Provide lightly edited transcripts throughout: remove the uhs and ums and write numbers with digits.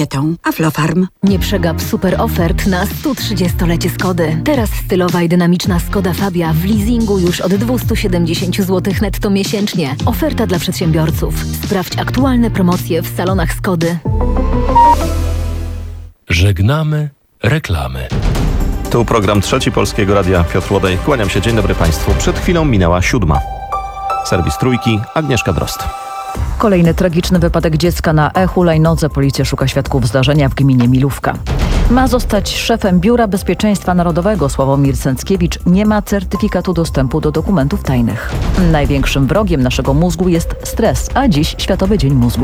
Aflofarm. Nie przegap super ofert na 130-lecie Skody. Teraz stylowa i dynamiczna Skoda Fabia w leasingu już od 270 zł netto miesięcznie. Oferta dla przedsiębiorców. Sprawdź aktualne promocje w salonach Skody. Żegnamy reklamy. Tu program Trzeci Polskiego Radia. Piotr Łodej. Kłaniam się. Dzień dobry Państwu. Przed chwilą minęła 7. Serwis Trójki. Agnieszka Drozd. Kolejny tragiczny wypadek dziecka na e-hulajnodze. Policja szuka świadków zdarzenia w gminie Milówka. Ma zostać szefem Biura Bezpieczeństwa Narodowego. Sławomir Cęckiewicz nie ma certyfikatu dostępu do dokumentów tajnych. Największym wrogiem naszego mózgu jest stres, a dziś Światowy Dzień Mózgu.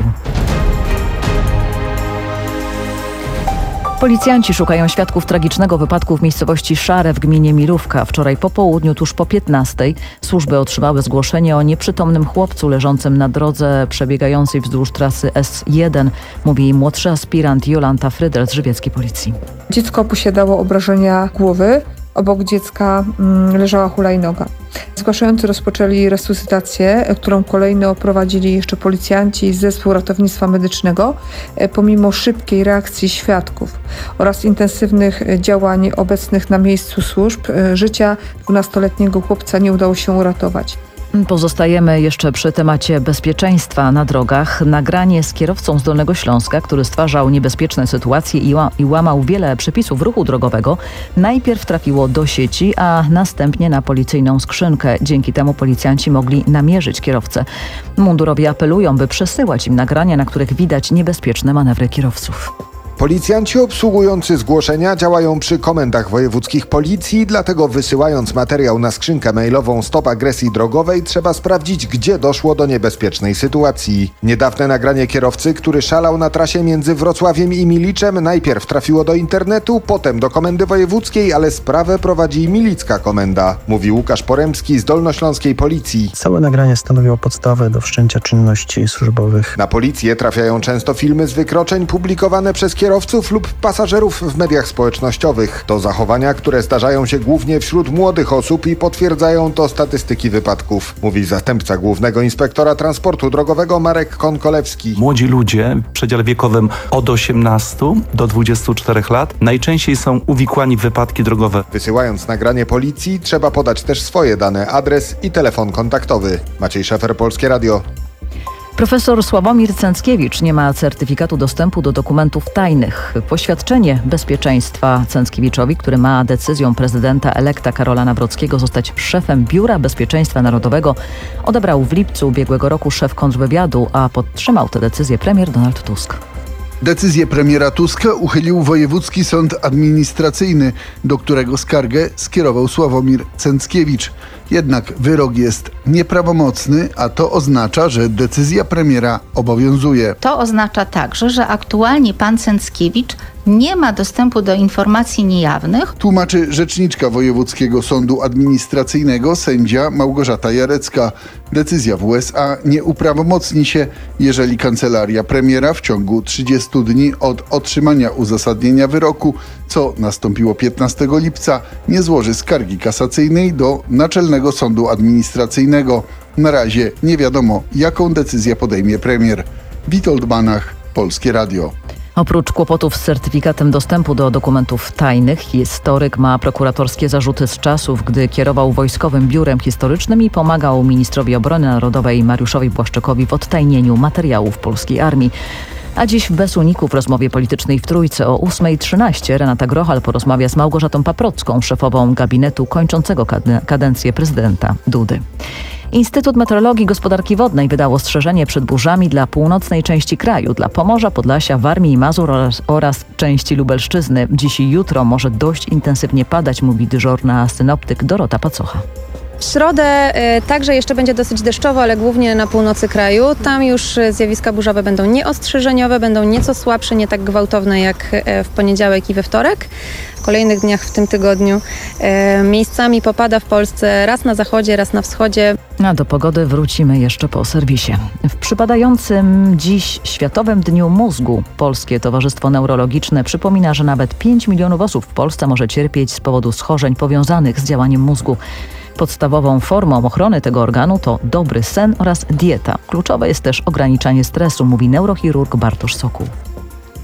Policjanci szukają świadków tragicznego wypadku w miejscowości Szare w gminie Milówka. Wczoraj po południu, tuż po 15:00, służby otrzymały zgłoszenie o nieprzytomnym chłopcu leżącym na drodze przebiegającej wzdłuż trasy S1, mówi młodszy aspirant Jolanta Frydel z żywieckiej policji. Dziecko posiadało obrażenia głowy. Obok dziecka leżała hulajnoga. Zgłaszający rozpoczęli resuscytację, którą kolejno prowadzili jeszcze policjanci z zespołu ratownictwa medycznego, pomimo szybkiej reakcji świadków oraz intensywnych działań obecnych na miejscu służb. Życia 12-letniego chłopca nie udało się uratować. Pozostajemy jeszcze przy temacie bezpieczeństwa na drogach. Nagranie z kierowcą z Dolnego Śląska, który stwarzał niebezpieczne sytuacje i łamał wiele przepisów ruchu drogowego, najpierw trafiło do sieci, a następnie na policyjną skrzynkę. Dzięki temu policjanci mogli namierzyć kierowcę. Mundurowi apelują, by przesyłać im nagrania, na których widać niebezpieczne manewry kierowców. Policjanci obsługujący zgłoszenia działają przy komendach wojewódzkich policji, dlatego wysyłając materiał na skrzynkę mailową Stop Agresji Drogowej trzeba sprawdzić, gdzie doszło do niebezpiecznej sytuacji. Niedawne nagranie kierowcy, który szalał na trasie między Wrocławiem i Miliczem, najpierw trafiło do internetu, potem do komendy wojewódzkiej, ale sprawę prowadzi milicka komenda, mówi Łukasz Poremski z dolnośląskiej policji. Całe nagranie stanowiło podstawę do wszczęcia czynności służbowych. Na policję trafiają często filmy z wykroczeń publikowane przez kierowców lub pasażerów w mediach społecznościowych. To zachowania, które zdarzają się głównie wśród młodych osób i potwierdzają to statystyki wypadków, mówi zastępca głównego inspektora transportu drogowego Marek Konkolewski. Młodzi ludzie w przedziale wiekowym od 18 do 24 lat najczęściej są uwikłani w wypadki drogowe. Wysyłając nagranie policji trzeba podać też swoje dane, adres i telefon kontaktowy. Maciej Szefer, Polskie Radio. Profesor Sławomir Cęckiewicz nie ma certyfikatu dostępu do dokumentów tajnych. Poświadczenie bezpieczeństwa Cęckiewiczowi, który ma decyzją prezydenta elekta Karola Nawrockiego zostać szefem Biura Bezpieczeństwa Narodowego, odebrał w lipcu ubiegłego roku szef kontrwywiadu, a podtrzymał tę decyzję premier Donald Tusk. Decyzję premiera Tuska uchylił Wojewódzki Sąd Administracyjny, do którego skargę skierował Sławomir Cęckiewicz. Jednak wyrok jest nieprawomocny, a to oznacza, że decyzja premiera obowiązuje. To oznacza także, że aktualnie pan Cęckiewicz nie ma dostępu do informacji niejawnych. Tłumaczy rzeczniczka Wojewódzkiego Sądu Administracyjnego sędzia Małgorzata Jarecka. Decyzja w USA nie uprawomocni się, jeżeli kancelaria premiera w ciągu 30 dni od otrzymania uzasadnienia wyroku, co nastąpiło 15 lipca, nie złoży skargi kasacyjnej do Naczelnego Sądu Administracyjnego. Na razie nie wiadomo, jaką decyzję podejmie premier. Witold Banach, Polskie Radio. Oprócz kłopotów z certyfikatem dostępu do dokumentów tajnych, historyk ma prokuratorskie zarzuty z czasów, gdy kierował Wojskowym Biurem Historycznym i pomagał ministrowi obrony narodowej Mariuszowi Błaszczakowi w odtajnieniu materiałów polskiej armii. A dziś bez uników w rozmowie politycznej w Trójce o 8:13 Renata Grochal porozmawia z Małgorzatą Paprocką, szefową gabinetu kończącego kadencję prezydenta Dudy. Instytut Meteorologii i Gospodarki Wodnej wydał ostrzeżenie przed burzami dla północnej części kraju, dla Pomorza, Podlasia, Warmii i Mazur oraz części Lubelszczyzny. Dziś i jutro może dość intensywnie padać, mówi dyżurna synoptyk Dorota Pacocha. W środę także jeszcze będzie dosyć deszczowo, ale głównie na północy kraju. Tam już zjawiska burzowe będą nieostrzeżeniowe, będą nieco słabsze, nie tak gwałtowne jak w poniedziałek i we wtorek. W kolejnych dniach w tym tygodniu miejscami popada w Polsce raz na zachodzie, raz na wschodzie. A do pogody wrócimy jeszcze po serwisie. W przypadającym dziś Światowym Dniu Mózgu Polskie Towarzystwo Neurologiczne przypomina, że nawet 5 milionów osób w Polsce może cierpieć z powodu schorzeń powiązanych z działaniem mózgu. Podstawową formą ochrony tego organu to dobry sen oraz dieta. Kluczowe jest też ograniczanie stresu, mówi neurochirurg Bartosz Sokół.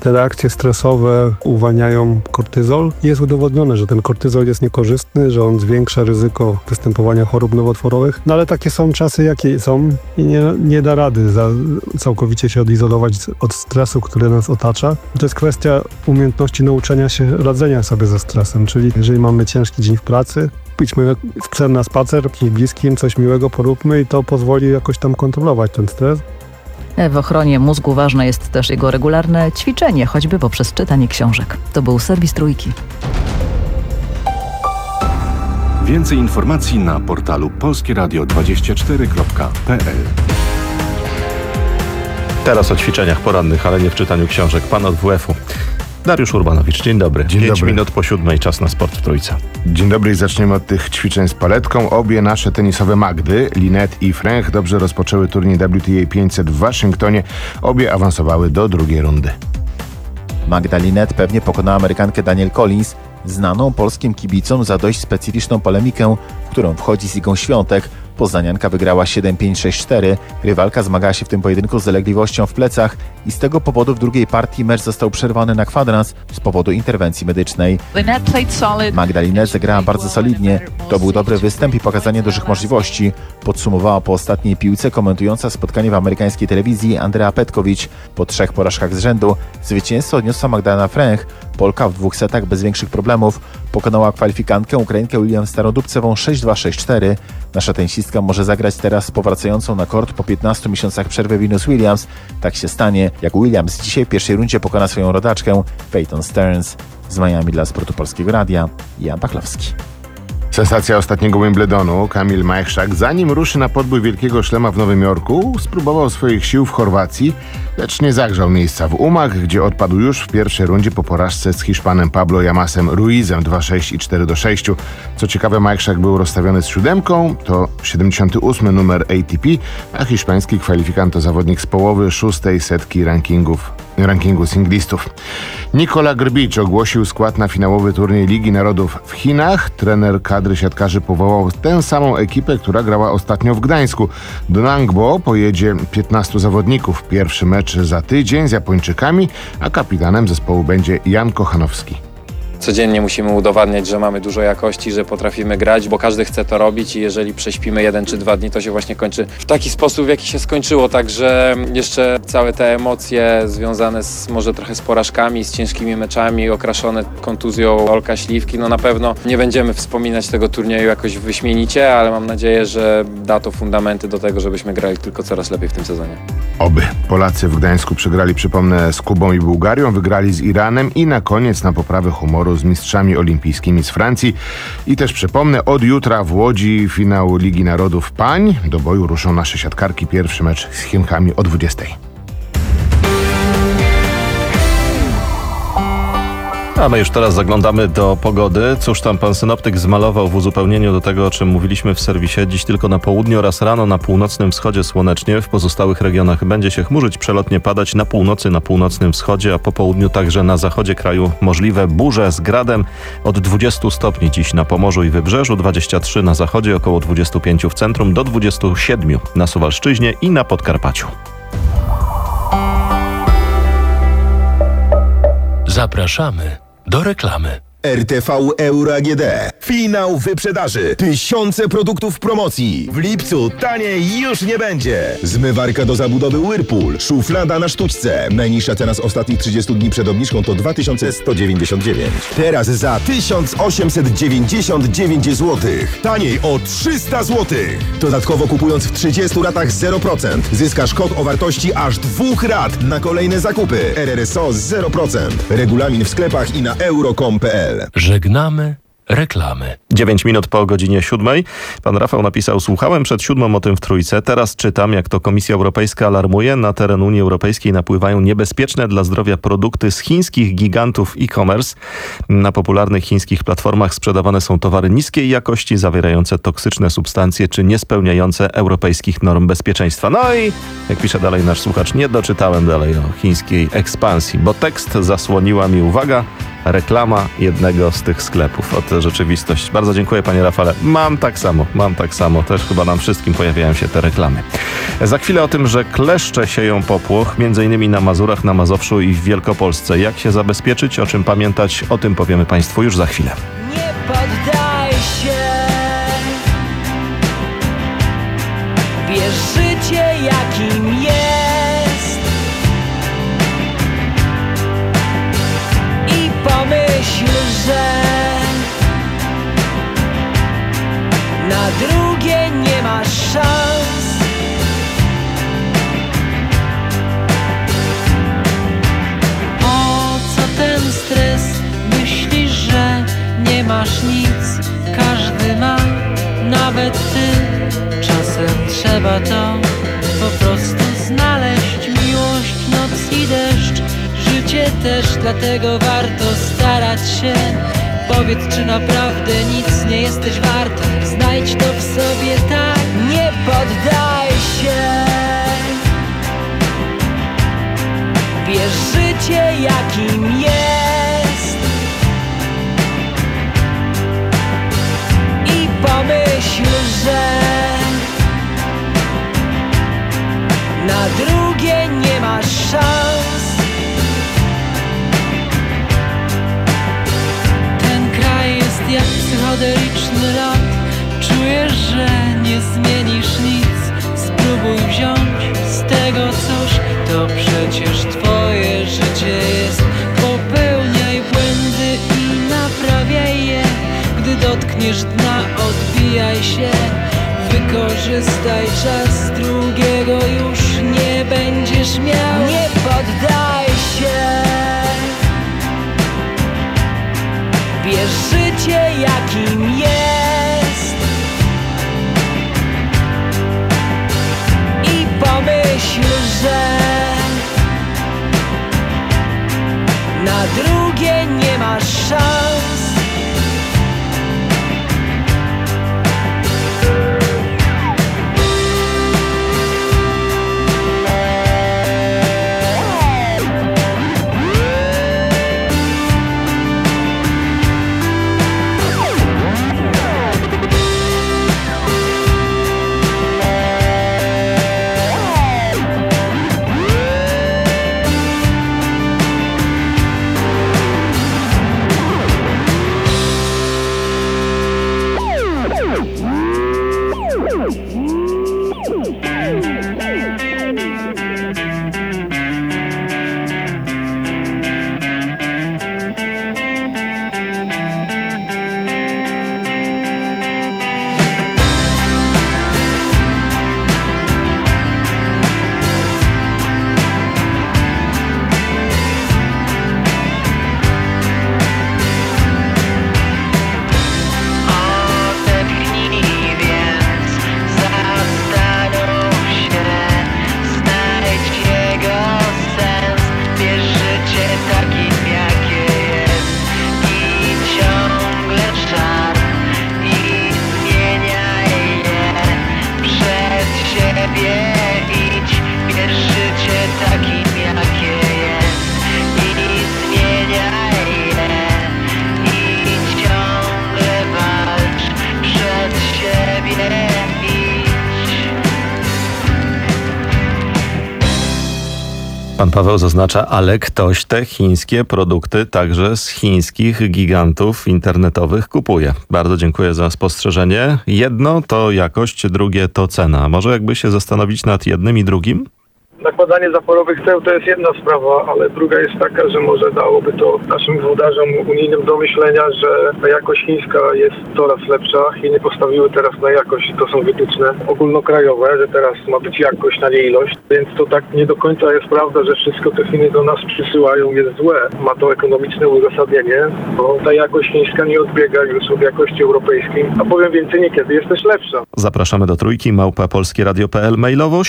te reakcje stresowe uwalniają kortyzol. Jest udowodnione, że ten kortyzol jest niekorzystny, że on zwiększa ryzyko występowania chorób nowotworowych. No ale takie są czasy, jakie są i nie da rady całkowicie się odizolować od stresu, który nas otacza. To jest kwestia umiejętności nauczenia się radzenia sobie ze stresem, czyli jeżeli mamy ciężki dzień w pracy, pójdźmy na spacer, kimś bliskim, coś miłego poróbmy i to pozwoli jakoś tam kontrolować ten stres. W ochronie mózgu ważne jest też jego regularne ćwiczenie, choćby poprzez czytanie książek. To był serwis Trójki. Więcej informacji na portalu polskieradio24.pl. Teraz o ćwiczeniach porannych, ale nie w czytaniu książek. Pan od WF-u. Dariusz Urbanowicz, dzień dobry. Dzień 5 dobry. minut po 7 czas na sport w Trójce. Dzień dobry i zaczniemy od tych ćwiczeń z paletką. Obie nasze tenisowe Magdy, Linette i Fręch, dobrze rozpoczęły turniej WTA 500 w Waszyngtonie. Obie awansowały do drugiej rundy. Magda Linette pewnie pokonała Amerykankę Danielle Collins, znaną polskim kibicom za dość specyficzną polemikę, w którą wchodzi z Igą Świątek. Poznanianka wygrała 7-5-6-4. Rywalka zmagała się w tym pojedynku z zalegliwością w plecach i z tego powodu w drugiej partii mecz został przerwany na kwadrans z powodu interwencji medycznej. Magda Linette zagrała bardzo solidnie. To był dobry występ i pokazanie dużych możliwości. Podsumowała po ostatniej piłce komentująca spotkanie w amerykańskiej telewizji Andrea Petkowicz. Po 3 porażkach z rzędu zwycięstwo odniosła Magdalena Fręch. Polka w 2 setach bez większych problemów pokonała kwalifikantkę Ukrainkę William Starodubcewą 6-2-6-4. Nasza tenisistka może zagrać teraz z powracającą na kort po 15 miesiącach przerwy Venus Williams. Tak się stanie, jak Williams dzisiaj w pierwszej rundzie pokona swoją rodaczkę Peyton Stearns. Z Miami dla Sportu Polskiego Radia, Jan Pachlowski. Sensacja ostatniego Wimbledonu, Kamil Majchrzak, zanim ruszy na podbój Wielkiego Szlema w Nowym Jorku, spróbował swoich sił w Chorwacji, lecz nie zagrzał miejsca w Umag, gdzie odpadł już w pierwszej rundzie po porażce z Hiszpanem Pablo Yamasem Ruizem 2-6 i 4-6. Co ciekawe, Majchrzak był rozstawiony z 7, to 78 numer ATP, a hiszpański kwalifikant to zawodnik z połowy 6. setki rankingu singlistów. Nikola Grbić ogłosił skład na finałowy turniej Ligi Narodów w Chinach. Trener kadry siatkarzy powołał tę samą ekipę, która grała ostatnio w Gdańsku. Do Nangbo pojedzie 15 zawodników. Pierwszy mecz za tydzień z Japończykami, a kapitanem zespołu będzie Jan Kochanowski. Codziennie musimy udowadniać, że mamy dużo jakości, że potrafimy grać, bo każdy chce to robić i jeżeli prześpimy 1 czy 2 dni, to się właśnie kończy w taki sposób, w jaki się skończyło. Także jeszcze całe te emocje związane może trochę z porażkami, z ciężkimi meczami, okraszone kontuzją Olka Śliwki, no na pewno nie będziemy wspominać tego turnieju jakoś wyśmienicie, ale mam nadzieję, że da to fundamenty do tego, żebyśmy grali tylko coraz lepiej w tym sezonie. Oby. Polacy w Gdańsku przegrali, przypomnę, z Kubą i Bułgarią, wygrali z Iranem i na koniec na poprawę humoru z mistrzami olimpijskimi z Francji. I też przypomnę, od jutra w Łodzi finał Ligi Narodów pań. Do boju ruszą nasze siatkarki. Pierwszy mecz z Chinkami o 20:00. A my już teraz zaglądamy do pogody. Cóż tam pan synoptyk zmalował w uzupełnieniu do tego, o czym mówiliśmy w serwisie. Dziś tylko na południu oraz rano na północnym wschodzie słonecznie. W pozostałych regionach będzie się chmurzyć, przelotnie padać na północy, na północnym wschodzie, a po południu także na zachodzie kraju możliwe burze z gradem. Od 20 stopni dziś na Pomorzu i Wybrzeżu, 23 na zachodzie, około 25 w centrum, do 27 na Suwalszczyźnie i na Podkarpaciu. Zapraszamy do reklamy. RTV Euro AGD. Finał wyprzedaży. Tysiące produktów w promocji. W lipcu taniej już nie będzie. Zmywarka do zabudowy Whirlpool. Szuflada na sztućce. Najniższa cena z ostatnich 30 dni przed obniżką to 2199. Teraz za 1899 zł. Taniej o 300 zł. Dodatkowo kupując w 30 ratach 0%. Zyskasz kod o wartości aż 2 rat na kolejne zakupy. RRSO 0%. Regulamin w sklepach i na euro.com.pl. Żegnamy reklamy. 9 minut po godzinie 7. Pan Rafał napisał: słuchałem przed 7 o tym w Trójce. Teraz czytam, jak to Komisja Europejska alarmuje. Na teren Unii Europejskiej napływają niebezpieczne dla zdrowia produkty z chińskich gigantów e-commerce. Na popularnych chińskich platformach sprzedawane są towary niskiej jakości, zawierające toksyczne substancje czy niespełniające europejskich norm bezpieczeństwa. No i, jak pisze dalej nasz słuchacz, nie doczytałem dalej o chińskiej ekspansji, bo tekst zasłoniła mi, uwaga, reklama jednego z tych sklepów. Oto rzeczywistość. Bardzo dziękuję, panie Rafale. Mam tak samo. Też chyba nam wszystkim pojawiają się te reklamy. Za chwilę o tym, że kleszcze sieją popłoch, m.in. na Mazurach, na Mazowszu i w Wielkopolsce. Jak się zabezpieczyć, o czym pamiętać, o tym powiemy państwu już za chwilę. Nie poddaj się, bierz życie jakim jest i pomyśl, że na drugie nie masz szans. Po co ten stres? Myślisz, że nie masz nic, każdy ma, nawet ty. Czasem trzeba to po prostu znaleźć. Miłość, noc i deszcz, życie też, dlatego warto starać się. Powiedz, czy naprawdę nic nie jesteś warta. Znajdź to w sobie, tak, nie poddaj się. Bierz życie jakim jest i pomyśl, że na drugie nie masz szans. Ten kraj jest jak psychodeliczny lot. Czujesz, że nie zmienisz nic. Spróbuj wziąć z tego coś. To przecież twoje życie jest. Popełniaj błędy i naprawiaj je. Gdy dotkniesz dna, odbijaj się. Wykorzystaj czas, drugiego już nie będziesz miał. Nie poddaj się. Bierz życie jakim jest i pomyśl, że na drugie nie masz szans. Pan Paweł zaznacza, ale ktoś te chińskie produkty także z chińskich gigantów internetowych kupuje. Bardzo dziękuję za spostrzeżenie. Jedno to jakość, drugie to cena. Może jakby się zastanowić nad jednym i drugim? Nakładanie zaporowych ceł to jest jedna sprawa, ale druga jest taka, że może dałoby to naszym włodarzom unijnym do myślenia, że ta jakość chińska jest coraz lepsza. Chiny postawiły teraz na jakość, to są wytyczne ogólnokrajowe, że teraz ma być jakość, a nie ilość. Więc to tak nie do końca jest prawda, że wszystko te Chiny do nas przysyłają jest złe. Ma to ekonomiczne uzasadnienie, bo ta jakość chińska nie odbiega już od jakości europejskiej. A powiem więcej, niekiedy jest też lepsza. Zapraszamy do Trójki, @polskieradio.pl, mailowo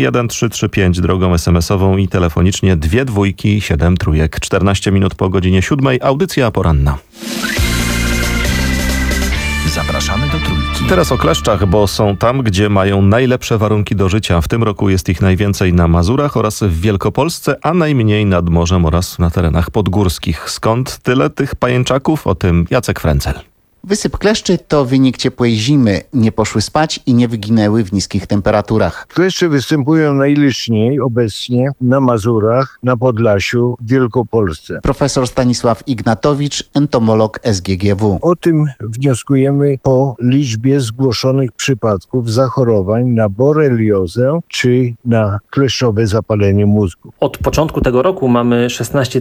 71335, drogą SMS-ową i telefonicznie 2 dwójki 7 trójek. 14 minut po godzinie 7, audycja poranna. Zapraszamy do Trójki. Teraz o kleszczach, bo są tam, gdzie mają najlepsze warunki do życia. W tym roku jest ich najwięcej na Mazurach oraz w Wielkopolsce, a najmniej nad morzem oraz na terenach podgórskich. Skąd tyle tych pajęczaków? O tym Jacek Frencel. Wysyp kleszczy to wynik ciepłej zimy. Nie poszły spać i nie wyginęły w niskich temperaturach. Kleszcze występują najliczniej obecnie na Mazurach, na Podlasiu, w Wielkopolsce. Profesor Stanisław Ignatowicz, entomolog SGGW. O tym wnioskujemy po liczbie zgłoszonych przypadków zachorowań na boreliozę czy na kleszczowe zapalenie mózgu. Od początku tego roku mamy 16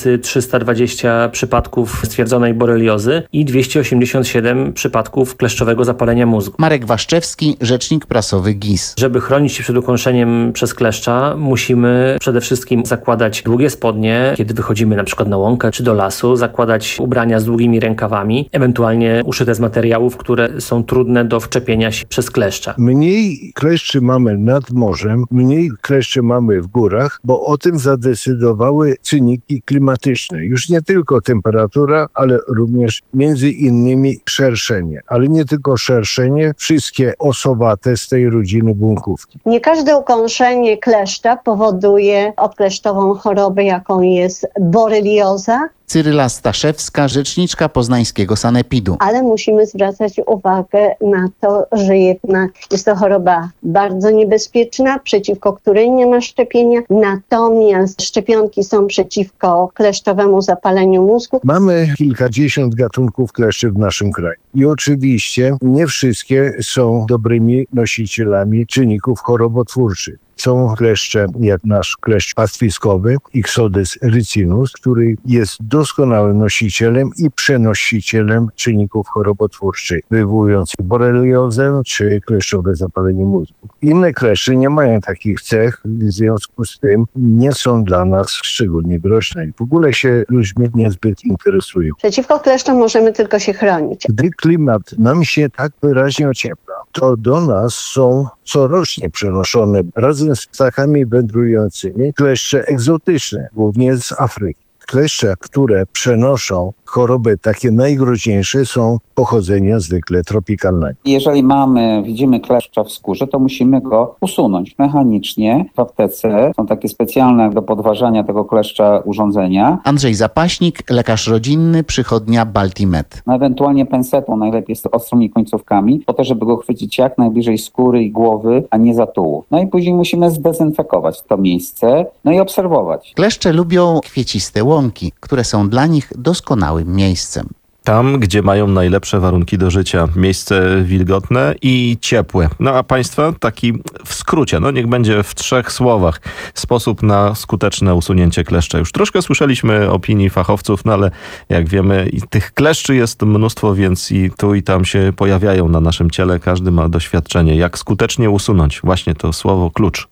320 przypadków stwierdzonej boreliozy i 287 przypadków kleszczowego zapalenia mózgu. Marek Waszczewski, rzecznik prasowy GIS. Żeby chronić się przed ukąszeniem przez kleszcza, musimy przede wszystkim zakładać długie spodnie, kiedy wychodzimy na przykład na łąkę czy do lasu, zakładać ubrania z długimi rękawami, ewentualnie uszyte z materiałów, które są trudne do wczepienia się przez kleszcza. Mniej kleszczy mamy nad morzem, mniej kleszczy mamy w górach, bo o tym zadecydowały czynniki klimatyczne. Już nie tylko temperatura, ale również między innymi szerszenie. Ale nie tylko szerszenie, wszystkie osowate z tej rodziny błąkówki. Nie każde ukąszenie kleszcza powoduje odkleszczową chorobę, jaką jest borelioza. Cyryla Staszewska, rzeczniczka poznańskiego sanepidu. Ale musimy zwracać uwagę na to, że jednak jest to choroba bardzo niebezpieczna, przeciwko której nie ma szczepienia. Natomiast szczepionki są przeciwko kleszczowemu zapaleniu mózgu. Mamy kilkadziesiąt gatunków kleszczy w naszym kraju. I oczywiście nie wszystkie są dobrymi nosicielami czynników chorobotwórczych. Są kleszcze, jak nasz kleszcz pastwiskowy, Ixodes ricinus, który jest doskonałym nosicielem i przenosicielem czynników chorobotwórczych, wywołujących boreliozę czy kleszczowe zapalenie mózgu. Inne kleszcze nie mają takich cech, w związku z tym nie są dla nas szczególnie groźne. W ogóle się ludźmi niezbyt interesują. Przeciwko kleszczom możemy tylko się chronić. Gdy klimat nam się tak wyraźnie ociepla, to do nas są corocznie przenoszone razem z ptakami wędrującymi kleszcze egzotyczne, głównie z Afryki. Kleszcze, które przenoszą choroby takie najgroźniejsze, są pochodzenia zwykle tropikalnego. Jeżeli widzimy kleszcza w skórze, to musimy go usunąć mechanicznie. W aptece są takie specjalne do podważania tego kleszcza urządzenia. Andrzej Zapaśnik, lekarz rodzinny, przychodnia Baltimed. Ewentualnie pensetą, najlepiej z ostrymi końcówkami, po to, żeby go chwycić jak najbliżej skóry i głowy, a nie za tułów. No i później musimy zdezynfekować to miejsce, no i obserwować. Kleszcze lubią kwieciste łąki, które są dla nich doskonałym miejscem. Tam, gdzie mają najlepsze warunki do życia. Miejsce wilgotne i ciepłe. No a państwa, taki w skrócie, niech będzie w 3 słowach, sposób na skuteczne usunięcie kleszcza. Już troszkę słyszeliśmy opinii fachowców, ale jak wiemy, i tych kleszczy jest mnóstwo, więc i tu i tam się pojawiają na naszym ciele. Każdy ma doświadczenie. Jak skutecznie usunąć? Właśnie to słowo klucz.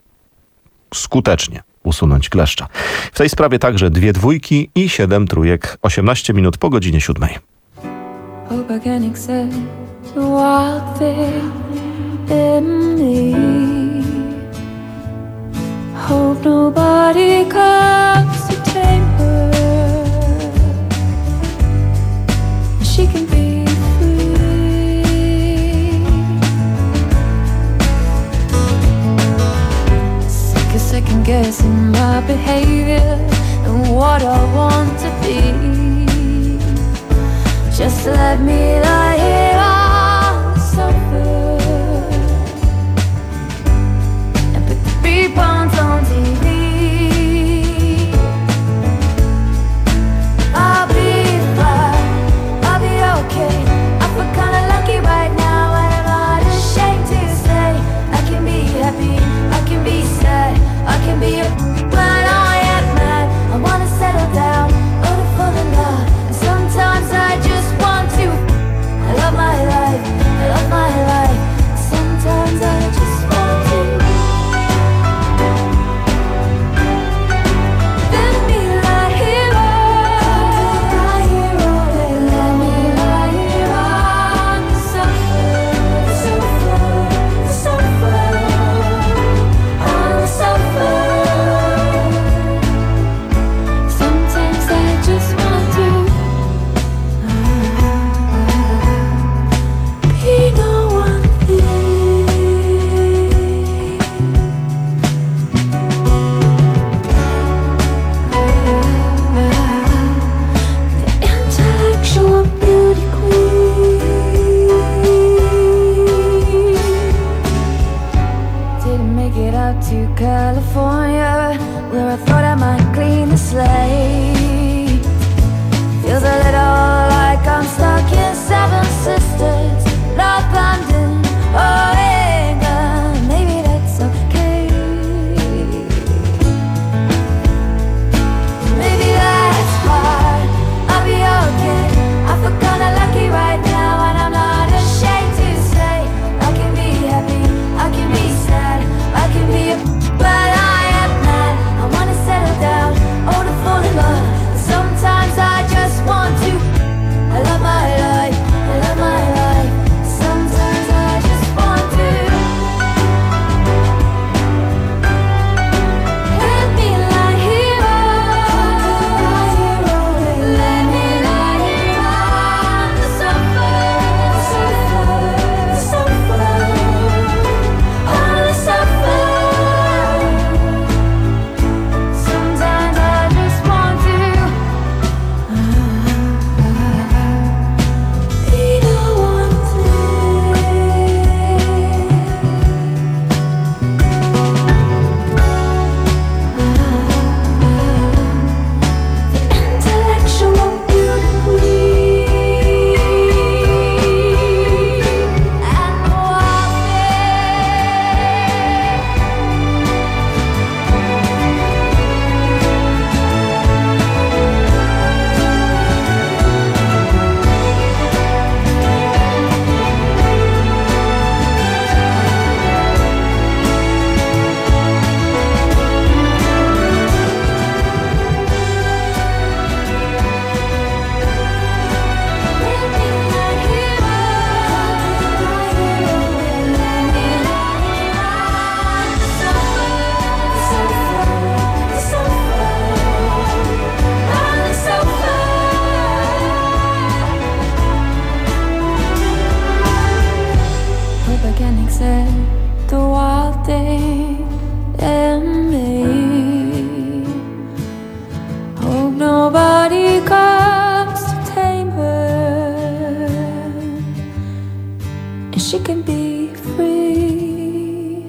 Skutecznie usunąć kleszcza. W tej sprawie także 2 dwójki i 7 trójek. 18 minut po godzinie 7. Hope I can accept the wild thing in me. Hope nobody comes to tame her. She can be free. Sick of second guessing my behavior and what I want to be. Just let me lie here on the sofa and put the reruns on TV. California, where I thought I might clean the slate. Feels a little like I'm stuck in Seven Sisters, North London, Oregon. Maybe that's okay. Maybe that's hard. I'll be okay. I feel kinda lucky right now, and I'm not ashamed to say I can be happy, I can be sad, I can be a but I am mad. I wanna settle down, oh to fall in love. Sometimes I just want to. I love my life, I love my life. Sometimes I just want to. Let me lie here, let me lie here on the sofa, on the sofa. Sometimes I just want to be the one intellectual beauty and hope I can accept the wild thing in me. Hope nobody comes to tame her, and she can be free.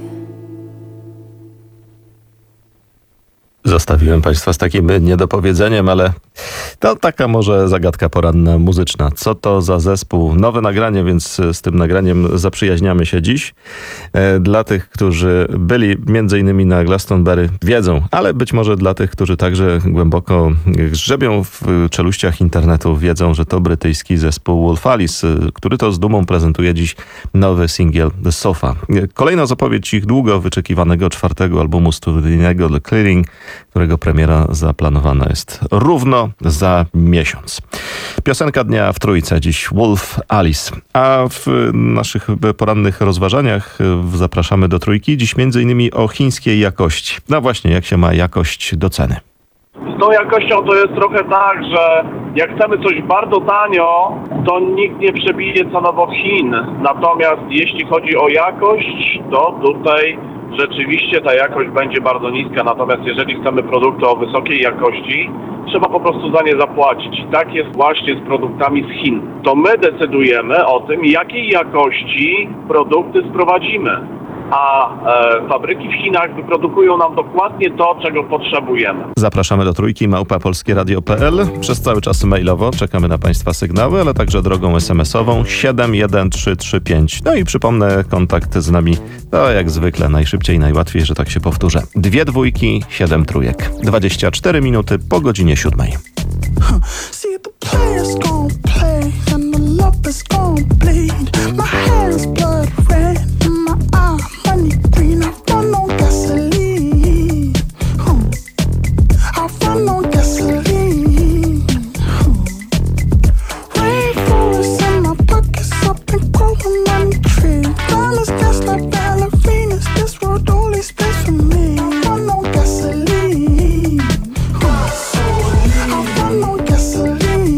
Zostawiłem Państwa z takim niedopowiedzeniem, ale to taka może zagadka poranna muzyczna. Co to za zespół? Nowe nagranie, więc z tym nagraniem zaprzyjaźniamy się dziś. Dla tych, którzy byli między innymi na Glastonbury, wiedzą, ale być może dla tych, którzy także głęboko grzebią w czeluściach internetu, wiedzą, że to brytyjski zespół Wolf Alice, który to z dumą prezentuje dziś nowy singiel The Sofa. Kolejna zapowiedź ich długo wyczekiwanego 4. albumu studyjnego The Clearing, którego premiera zaplanowana jest równo za miesiąc. Piosenka dnia w Trójce, dziś Wolf Alice. A w naszych porannych rozważaniach zapraszamy do Trójki, dziś między innymi o chińskiej jakości. No właśnie, jak się ma jakość do ceny? Z tą jakością to jest trochę tak, że jak chcemy coś bardzo tanio, to nikt nie przebije cenowo Chin. Natomiast jeśli chodzi o jakość, to tutaj rzeczywiście ta jakość będzie bardzo niska. Natomiast jeżeli chcemy produkty o wysokiej jakości, trzeba po prostu za nie zapłacić. I tak jest właśnie z produktami z Chin. To my decydujemy o tym, jakiej jakości produkty sprowadzimy. A fabryki w Chinach wyprodukują nam dokładnie to, czego potrzebujemy. Zapraszamy do Trójki, @polskieradio.pl. Przez cały czas mailowo czekamy na Państwa sygnały, ale także drogą SMS-ową 71335. No i przypomnę, kontakt z nami to jak zwykle najszybciej, najłatwiej, że tak się powtórzę. 2 dwójki, 7 trójek. 24 minuty po godzinie 7. See the players gon' play and the lovers gon' bleed. My hair's blood red and my eye money green. I run on gasoline. I run on gasoline. Rainforests in my pockets, I've been growing money tree. Dollars gas like ballerinas. This world only space for me. I run on gasoline. I run on gasoline.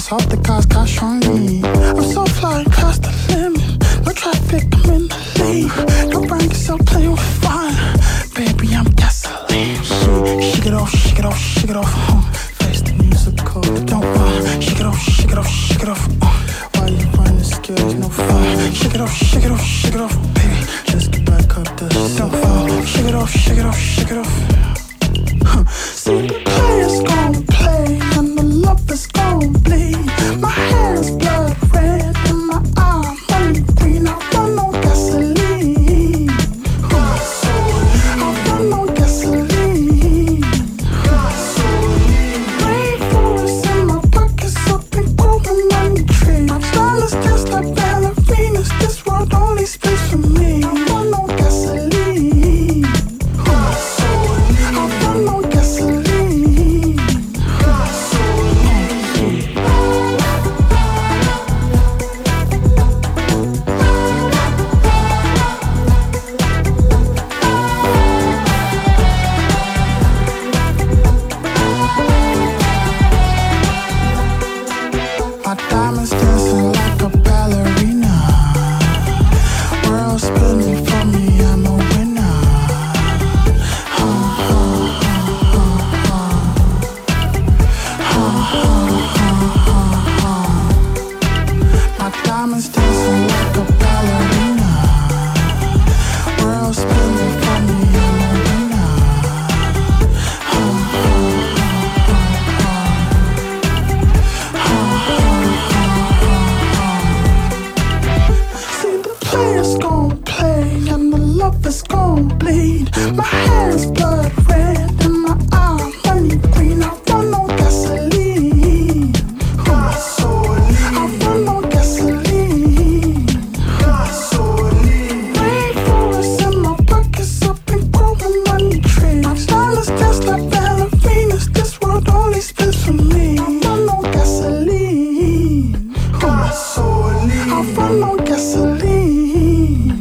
It's off the cars, cash on me. I'm so fly past the limit. No traffic, I'm in the lead. Don't bring yourself playing with fire. Baby, I'm gasoline. Shake it off, shake it off, shake it off. Face the musical. Don't shake it off, shake it off, shake it off. Why you running scared? No fun. Shake it off, shake it off, shake it off, baby. Just get back up there. Don't fall. Shake it off, shake it off, shake it off. See the players gon' play and the lovers gon' bleed. My hair's blood red and my eye money green. I run on gasoline. I run on gasoline. Rainforests in my pockets up and growing money trees. My dollars dance like ballerinas. This world only space for me. I run on gasoline. I run on gasoline. My diamonds dancing like a ballerina. World spinning for me, I'm a winner. My diamonds dancing like a ballerina. World spinning for me, I'm a winner. See the players gon' play and the lovers gon' bleed. My hair's blood red and my eye money green. I run on gasoline. I run on gasoline. Rainforests in my pockets up and growing money trees. My dollars dance like ballerinas. This world only spins for me. I run on gasoline. I run on gasoline.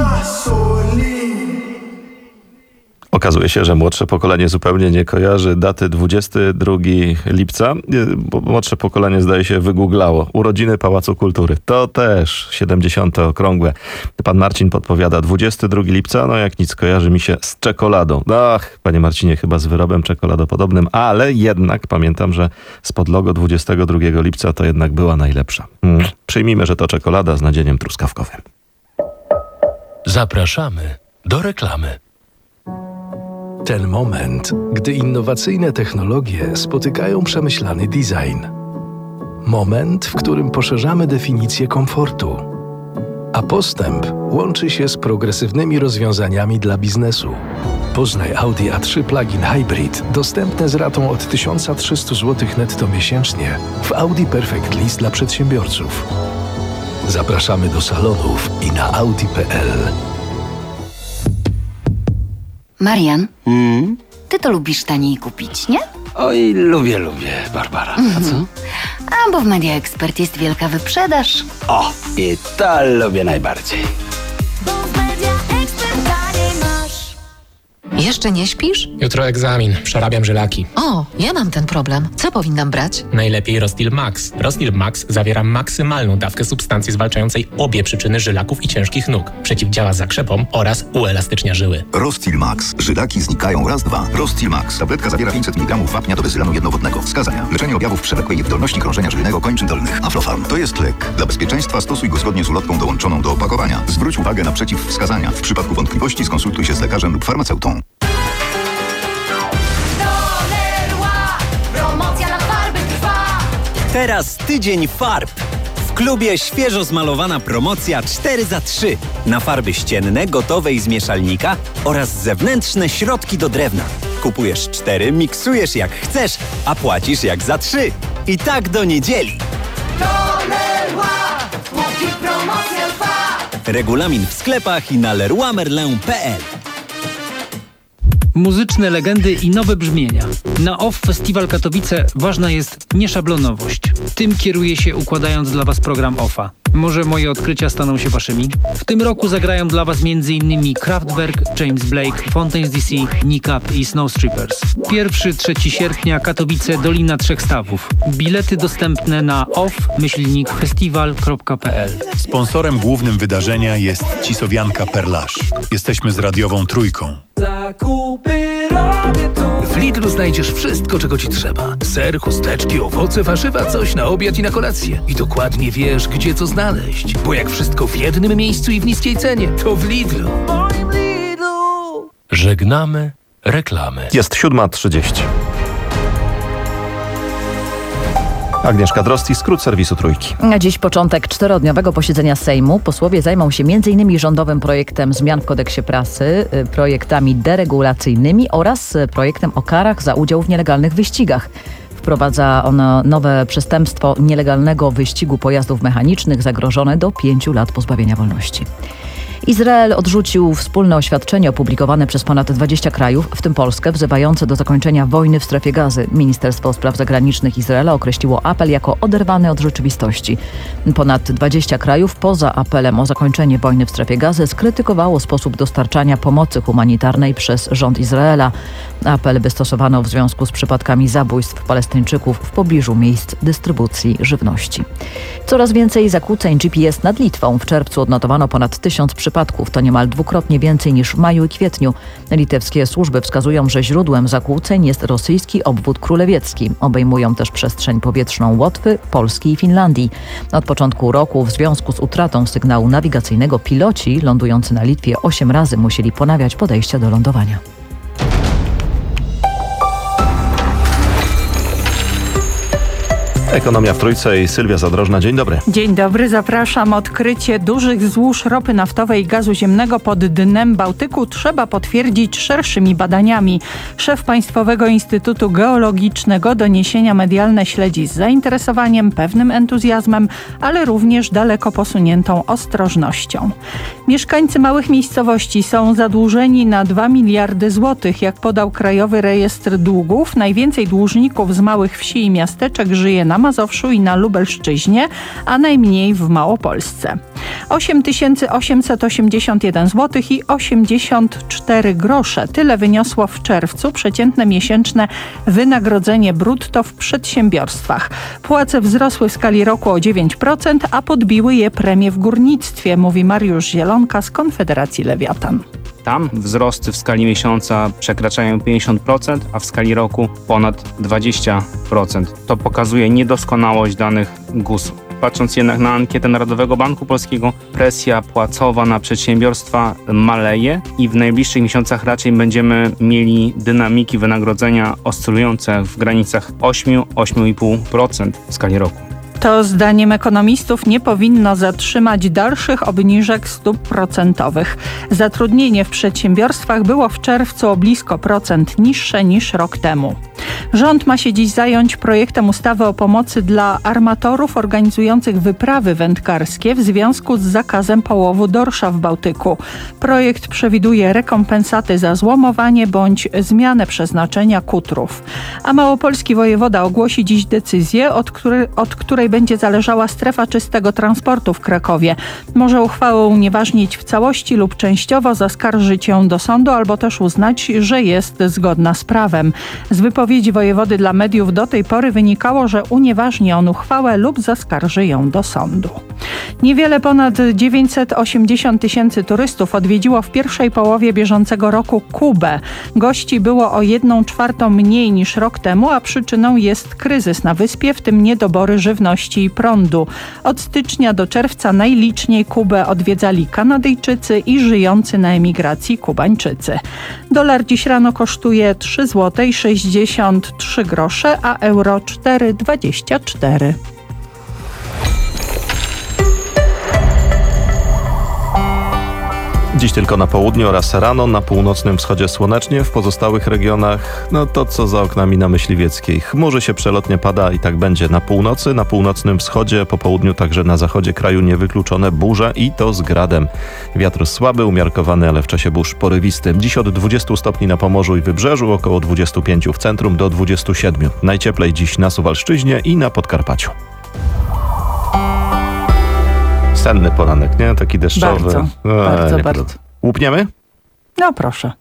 Okazuje się, że młodsze pokolenie zupełnie nie kojarzy daty 22 lipca, bo młodsze pokolenie zdaje się wygooglało urodziny Pałacu Kultury. To też 70. okrągłe. Pan Marcin podpowiada 22 lipca, no jak nic kojarzy mi się z czekoladą. Ach, panie Marcinie, chyba z wyrobem czekoladopodobnym, ale jednak pamiętam, że spod logo 22 lipca to jednak była najlepsza. Przyjmijmy, że to czekolada z nadzieniem truskawkowym. Zapraszamy do reklamy. Ten moment, gdy innowacyjne technologie spotykają przemyślany design. Moment, w którym poszerzamy definicję komfortu. A postęp łączy się z progresywnymi rozwiązaniami dla biznesu. Poznaj Audi A3 Plug-in Hybrid, dostępne z ratą od 1300 zł netto miesięcznie w Audi Perfect Lease dla przedsiębiorców. Zapraszamy do salonów i na audi.pl. Marian, ty to lubisz taniej kupić, nie? Oj, lubię, Barbara. A co? A bo w Media Expert jest wielka wyprzedaż. O, i to lubię najbardziej. Jeszcze nie śpisz? Jutro egzamin, przerabiam żylaki. O, ja mam ten problem. Co powinnam brać? Najlepiej Rostil Max. Rostil Max zawiera maksymalną dawkę substancji zwalczającej obie przyczyny żylaków i ciężkich nóg. Przeciwdziała zakrzepom oraz uelastycznia żyły. Rostil Max. Żylaki znikają raz, dwa. Rostil Max. Tabletka zawiera 500 mg wapnia do bezylanu jednowodnego. Wskazania. Leczenie objawów przewlekłej niewydolności krążenia żylnego kończyn dolnych. Aflofarm. To jest lek. Dla bezpieczeństwa stosuj go zgodnie z ulotką dołączoną do opakowania. Zwróć uwagę na przeciwwskazania. W przypadku wątpliwości skonsultuj się z lekarzem lub farmaceutą. Teraz tydzień farb. W klubie świeżo zmalowana promocja 4 za 3 na farby ścienne, gotowe i z mieszalnika oraz zewnętrzne środki do drewna. Kupujesz 4, miksujesz jak chcesz, a płacisz jak za 3. I tak do niedzieli. Regulamin w sklepach i na leroymerlin.pl. Muzyczne legendy i nowe brzmienia. Na OFF Festiwal Katowice ważna jest nieszablonowość. Tym kieruje się układając dla Was program OFFA. Może moje odkrycia staną się waszymi? W tym roku zagrają dla was m.in. Kraftwerk, James Blake, Fontaines DC, Nick Up i Snowstrippers. 1-3 sierpnia Katowice, Dolina Trzech Stawów. Bilety dostępne na off-festiwal.pl. Sponsorem głównym wydarzenia jest Cisowianka Perlaż. Jesteśmy z radiową Trójką. W Lidlu znajdziesz wszystko, czego ci trzeba. Ser, chusteczki, owoce, warzywa, coś na obiad i na kolację. I dokładnie wiesz, gdzie co znaleźć. Bo jak wszystko w jednym miejscu i w niskiej cenie, to w Lidlu. Żegnamy reklamy. Jest 7:30. Agnieszka Drozd, skrót serwisu Trójki. Dziś początek 4-dniowego posiedzenia Sejmu. Posłowie zajmą się m.in. rządowym projektem zmian w kodeksie prasy, projektami deregulacyjnymi oraz projektem o karach za udział w nielegalnych wyścigach. Wprowadza ono nowe przestępstwo nielegalnego wyścigu pojazdów mechanicznych zagrożone do 5 lat pozbawienia wolności. Izrael odrzucił wspólne oświadczenie opublikowane przez ponad 20 krajów, w tym Polskę, wzywające do zakończenia wojny w strefie Gazy. Ministerstwo Spraw Zagranicznych Izraela określiło apel jako oderwany od rzeczywistości. Ponad 20 krajów poza apelem o zakończenie wojny w strefie Gazy skrytykowało sposób dostarczania pomocy humanitarnej przez rząd Izraela. Apel wystosowano w związku z przypadkami zabójstw Palestyńczyków w pobliżu miejsc dystrybucji żywności. Coraz więcej zakłóceń GPS nad Litwą. W czerwcu odnotowano ponad 1000 przypadków. To niemal dwukrotnie więcej niż w maju i kwietniu. Litewskie służby wskazują, że źródłem zakłóceń jest rosyjski obwód królewiecki. Obejmują też przestrzeń powietrzną Łotwy, Polski i Finlandii. Od początku roku w związku z utratą sygnału nawigacyjnego piloci lądujący na Litwie 8 razy musieli ponawiać podejścia do lądowania. Ekonomia w Trójce i Sylwia Zadrożna. Dzień dobry. Dzień dobry, zapraszam. Odkrycie dużych złóż ropy naftowej i gazu ziemnego pod dnem Bałtyku trzeba potwierdzić szerszymi badaniami. Szef Państwowego Instytutu Geologicznego doniesienia medialne śledzi z zainteresowaniem, pewnym entuzjazmem, ale również daleko posuniętą ostrożnością. Mieszkańcy małych miejscowości są zadłużeni na 2 miliardy złotych. Jak podał Krajowy Rejestr Długów, najwięcej dłużników z małych wsi i miasteczek żyje na Mazowszu i na Lubelszczyźnie, a najmniej w Małopolsce. 8881 zł i 84 grosze. Tyle wyniosło w czerwcu przeciętne miesięczne wynagrodzenie brutto w przedsiębiorstwach. Płace wzrosły w skali roku o 9%, a podbiły je premie w górnictwie, mówi Mariusz Zielonka z Konfederacji Lewiatan. Tam wzrosty w skali miesiąca przekraczają 50%, a w skali roku ponad 20%. To pokazuje niedoskonałość danych GUS-u. Patrząc jednak na ankietę Narodowego Banku Polskiego, presja płacowa na przedsiębiorstwa maleje i w najbliższych miesiącach raczej będziemy mieli dynamiki wynagrodzenia oscylujące w granicach 8-8,5% w skali roku. To zdaniem ekonomistów nie powinno zatrzymać dalszych obniżek stóp procentowych. Zatrudnienie w przedsiębiorstwach było w czerwcu o blisko procent niższe niż rok temu. Rząd ma się dziś zająć projektem ustawy o pomocy dla armatorów organizujących wyprawy wędkarskie w związku z zakazem połowu dorsza w Bałtyku. Projekt przewiduje rekompensaty za złomowanie bądź zmianę przeznaczenia kutrów. A małopolski wojewoda ogłosi dziś decyzję, od której będzie zależała strefa czystego transportu w Krakowie. Może uchwałę unieważnić w całości lub częściowo, zaskarżyć ją do sądu albo też uznać, że jest zgodna z prawem. Z wypowiedzi wojewody dla mediów do tej pory wynikało, że unieważni on uchwałę lub zaskarży ją do sądu. Niewiele ponad 980 000 turystów odwiedziło w pierwszej połowie bieżącego roku Kubę. Gości było o 1/4 mniej niż rok temu, a przyczyną jest kryzys na wyspie, w tym niedobory żywności i prądu. Od stycznia do czerwca najliczniej Kubę odwiedzali Kanadyjczycy i żyjący na emigracji Kubańczycy. Dolar dziś rano kosztuje 3 zł i 63 grosze, a euro 4,24. Dziś tylko na południu oraz rano, na północnym wschodzie słonecznie, w pozostałych regionach to co za oknami na Myśliwieckiej. Chmurzy się przelotnie pada i tak będzie na północy, na północnym wschodzie, po południu także na zachodzie kraju niewykluczone burze i to z gradem. Wiatr słaby, umiarkowany, ale w czasie burz porywisty. Dziś od 20 stopni na Pomorzu i Wybrzeżu, około 25 w centrum do 27. Najcieplej dziś na Suwalszczyźnie i na Podkarpaciu. Senny poranek, nie? Taki deszczowy. Bardzo, bardzo. Łupniemy? No proszę.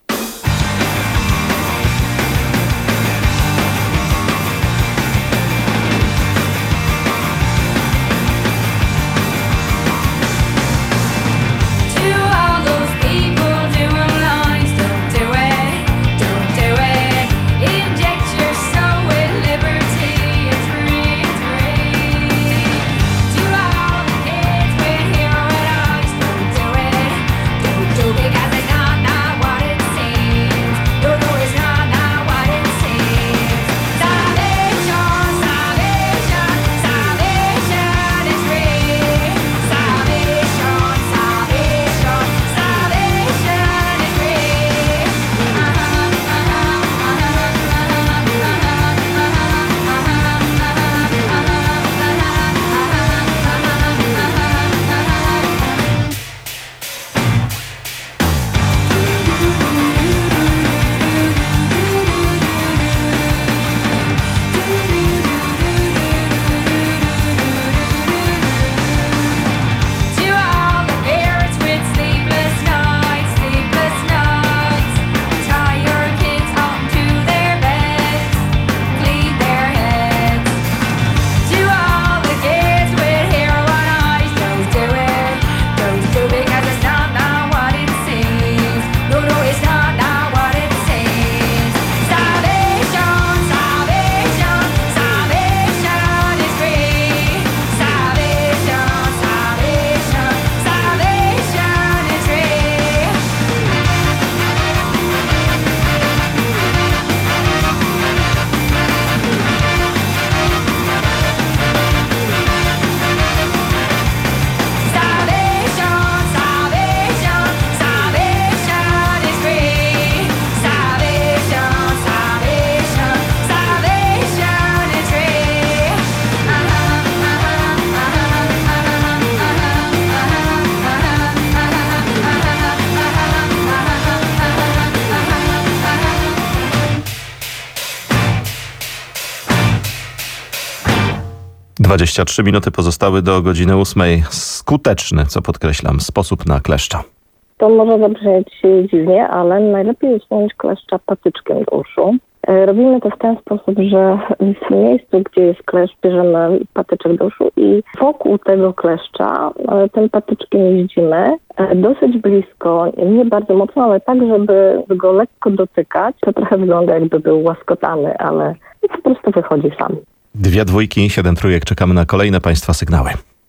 Dwadzieścia 3 minuty pozostały do godziny 8. Skuteczny, co podkreślam, sposób na kleszcza. To może zabrzmieć dziwnie, ale najlepiej usunąć kleszcza patyczkiem do uszu. Robimy to w ten sposób, że w miejscu, gdzie jest kleszcz, bierzemy patyczek do uszu i wokół tego kleszcza tym patyczkiem jeździmy dosyć blisko, nie bardzo mocno, ale tak, żeby go lekko dotykać. To trochę wygląda, jakby był łaskotany, ale po prostu wychodzi sam. 2 dwójki, 7 trójek. Czekamy na kolejne Państwa sygnały.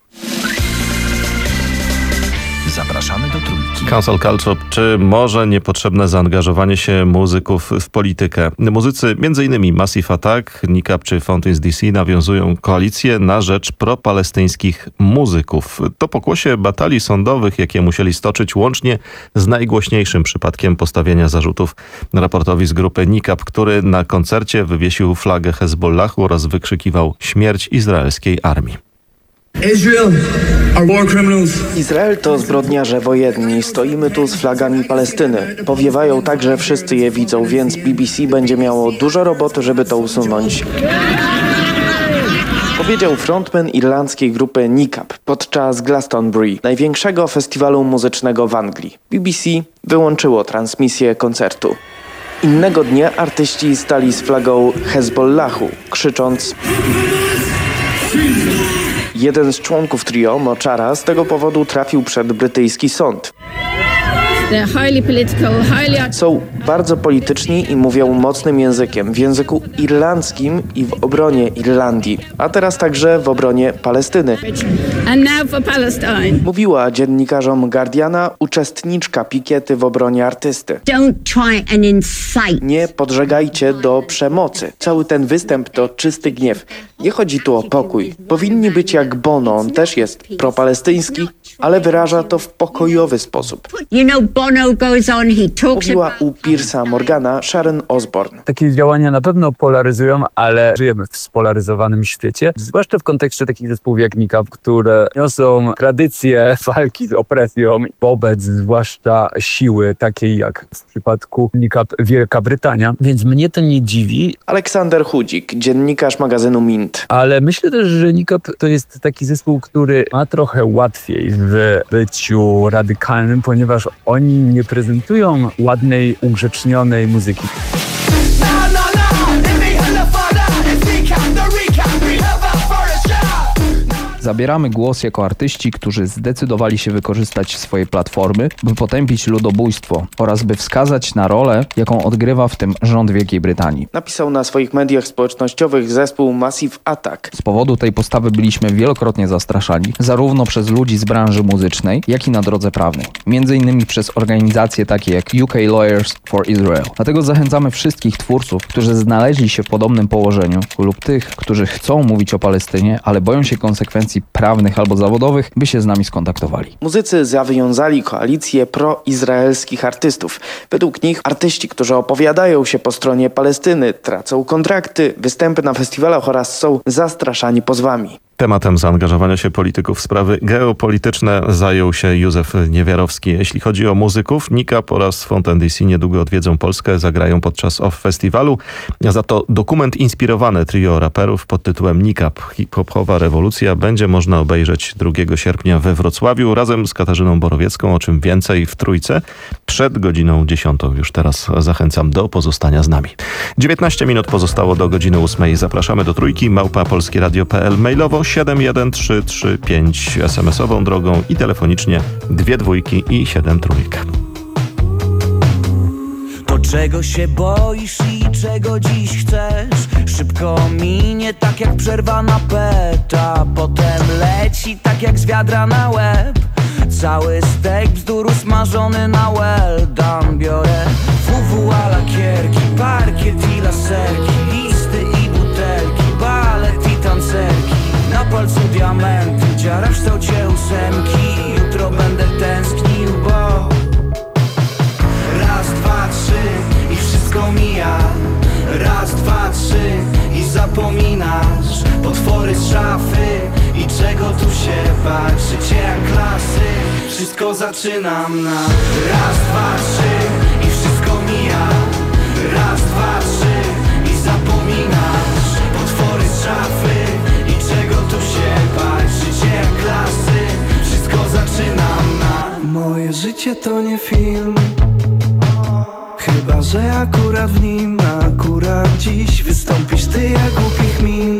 Zapraszamy do Trójki. Cancel Culture, czy może niepotrzebne zaangażowanie się muzyków w politykę? Muzycy, m.in. Massive Attack, Nikap czy Fountains DC nawiązują koalicję na rzecz propalestyńskich muzyków. To pokłosie batalii sądowych, jakie musieli stoczyć, łącznie z najgłośniejszym przypadkiem postawienia zarzutów raportowi z grupy Nikap, który na koncercie wywiesił flagę Hezbollahu oraz wykrzykiwał śmierć izraelskiej armii. Izrael to zbrodniarze wojenni. Stoimy tu z flagami Palestyny. Powiewają tak, że wszyscy je widzą, więc BBC będzie miało dużo roboty, żeby to usunąć. Powiedział frontman irlandzkiej grupy Nikap podczas Glastonbury, największego festiwalu muzycznego w Anglii. BBC wyłączyło transmisję koncertu. Innego dnia artyści stali z flagą Hezbollahu, krzycząc... Jeden z członków trio, Mochara, z tego powodu trafił przed brytyjski sąd. Są bardzo polityczni i mówią mocnym językiem, w języku irlandzkim i w obronie Irlandii, a teraz także w obronie Palestyny. Mówiła dziennikarzom Guardiana uczestniczka pikiety w obronie artysty. Nie podżegajcie do przemocy. Cały ten występ to czysty gniew. Nie chodzi tu o pokój. Powinni być jak Bono, on też jest propalestyński, ale wyraża to w pokojowy sposób. Bono goes on, he talks Mówiła u Pierce'a Morgana Sharon Osbourne. Takie działania na pewno polaryzują, ale żyjemy w spolaryzowanym świecie, zwłaszcza w kontekście takich zespołów jak Nika, które niosą tradycję walki z opresją wobec zwłaszcza siły takiej jak w przypadku Nika Wielka Brytania, więc mnie to nie dziwi. Aleksander Chudzik, dziennikarz magazynu Mint. Ale myślę też, że Nika to jest taki zespół, który ma trochę łatwiej w byciu radykalnym, ponieważ oni nie prezentują ładnej, ugrzecznionej muzyki. Zabieramy głos jako artyści, którzy zdecydowali się wykorzystać swoje platformy, by potępić ludobójstwo oraz by wskazać na rolę, jaką odgrywa w tym rząd Wielkiej Brytanii. Napisał na swoich mediach społecznościowych zespół Massive Attack. Z powodu tej postawy byliśmy wielokrotnie zastraszani, zarówno przez ludzi z branży muzycznej, jak i na drodze prawnej. Między innymi przez organizacje takie jak UK Lawyers for Israel. Dlatego zachęcamy wszystkich twórców, którzy znaleźli się w podobnym położeniu lub tych, którzy chcą mówić o Palestynie, ale boją się konsekwencji prawnych albo zawodowych, by się z nami skontaktowali. Muzycy zawiązali koalicję proizraelskich artystów. Według nich artyści, którzy opowiadają się po stronie Palestyny, tracą kontrakty, występy na festiwalach oraz są zastraszani pozwami. Tematem zaangażowania się polityków w sprawy geopolityczne zajął się Józef Niewiarowski. Jeśli chodzi o muzyków, Nika oraz Fontaine DC niedługo odwiedzą Polskę, zagrają podczas OFF Festiwalu. Za to dokument inspirowany trio raperów pod tytułem Nikap Hip-Hopowa Rewolucja będzie można obejrzeć 2 sierpnia we Wrocławiu razem z Katarzyną Borowiecką, o czym więcej w Trójce przed godziną 10. Już teraz zachęcam do pozostania z nami. 19 minut pozostało do godziny 8. Zapraszamy do Trójki, @polskieradio.pl, mailowo 71335, SMS-ową drogą i telefonicznie 2 dwójki i 7 trójek. To czego się boisz i czego dziś chcesz? Szybko minie tak jak przerwana peta, potem leci tak jak z wiadra na łeb. Cały stek bzdur usmażony na well done. Biorę WW lakierki, parkiet i laserki, listy i butelki, balet i tancerki. Na palcu diamenty, dziara w kształcie 8. Jutro będę tęsknił, bo raz, 2, 3 i wszystko mija. Raz, 2, 3 i zapominasz potwory z szafy i czego tu się bać. Życie jak klasy, wszystko zaczynam na raz, 2, 3 i wszystko mija. Raz, 2, 3 i zapominasz potwory z szafy i czego tu się bać. Życie jak klasy, wszystko zaczynam na moje życie to nie film. Chyba że akurat w nim, akurat dziś wystąpisz ty jak głupich min.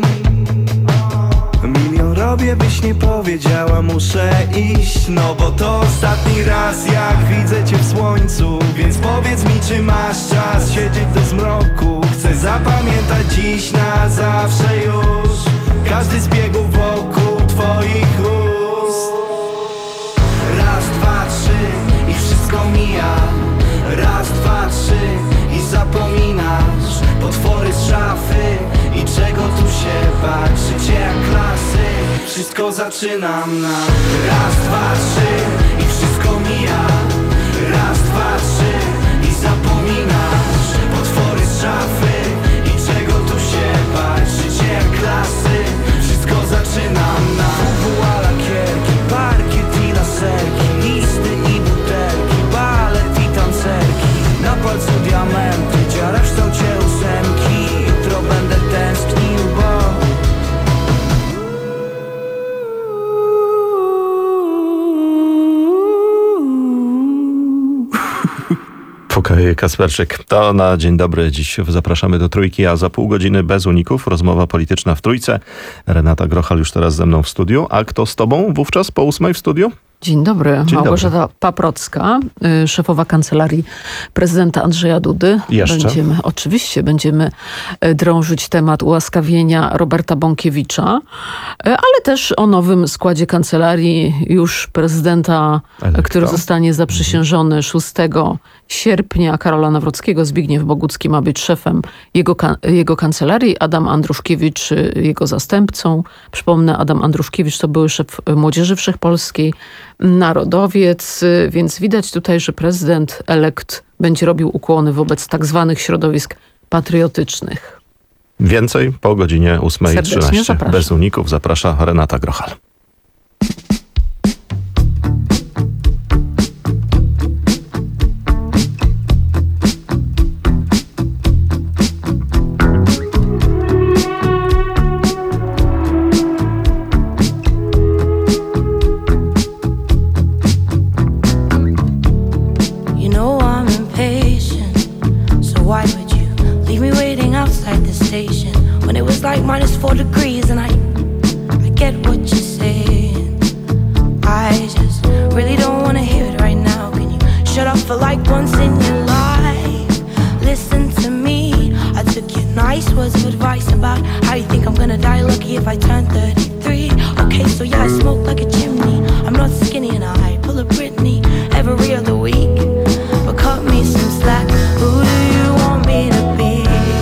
Milion robię byś nie powiedziała, muszę iść. No bo to ostatni raz jak widzę cię w słońcu. Więc powiedz mi czy masz czas siedzieć do zmroku. Chcę zapamiętać dziś na zawsze już każdy z biegów wokół twoich ust. Raz, 2, 3 i wszystko mija. Raz, 2, 3 i zapominasz potwory z szafy i czego tu się bać. Życie jak klasy, wszystko zaczynam na raz, 2, 3 i wszystko mija. Raz, 2, 3 i zapominasz potwory z szafy i czego tu się bać. Życie jak klasy, wszystko zaczynam na WW lakierki, parkiet i laserki, listy i butelki, balet i tancerki. Na palcu diamenty, dziara w kształcie 8. Jutro będę tęsknił, bo Fukaj Kasperczyk. To na dzień dobry. Dziś zapraszamy do Trójki, a za pół godziny bez uników rozmowa polityczna w Trójce. Renata Grochal już teraz ze mną w studiu. A kto z tobą wówczas po 8 w studiu? Dzień dobry. Dzień Małgorzata dobry. Paprocka, szefowa kancelarii prezydenta Andrzeja Dudy. Jeszcze? Będziemy drążyć temat ułaskawienia Roberta Bąkiewicza, ale też o nowym składzie kancelarii już prezydenta, który zostanie zaprzysiężony 6 sierpnia. Karola Nawrockiego. Zbigniew Bogucki ma być szefem jego kancelarii, Adam Andruszkiewicz jego zastępcą. Przypomnę, Adam Andruszkiewicz to były szef Młodzieży Wszechpolskiej, narodowiec, więc widać tutaj, że prezydent elekt będzie robił ukłony wobec tak zwanych środowisk patriotycznych. Więcej po godzinie 8:13. Bez uników zaprasza Renata Grochal. When it was like -4 degrees and I get what you're saying. I just really don't wanna hear it right now. Can you shut up for like once in your life? Listen to me. I took your nice words of advice about how you think I'm gonna die lucky if I turn 33. Okay, so yeah, I smoke like a chimney. I'm not skinny and I pull a Britney every other week. But cut me some slack. Who do you want me to be?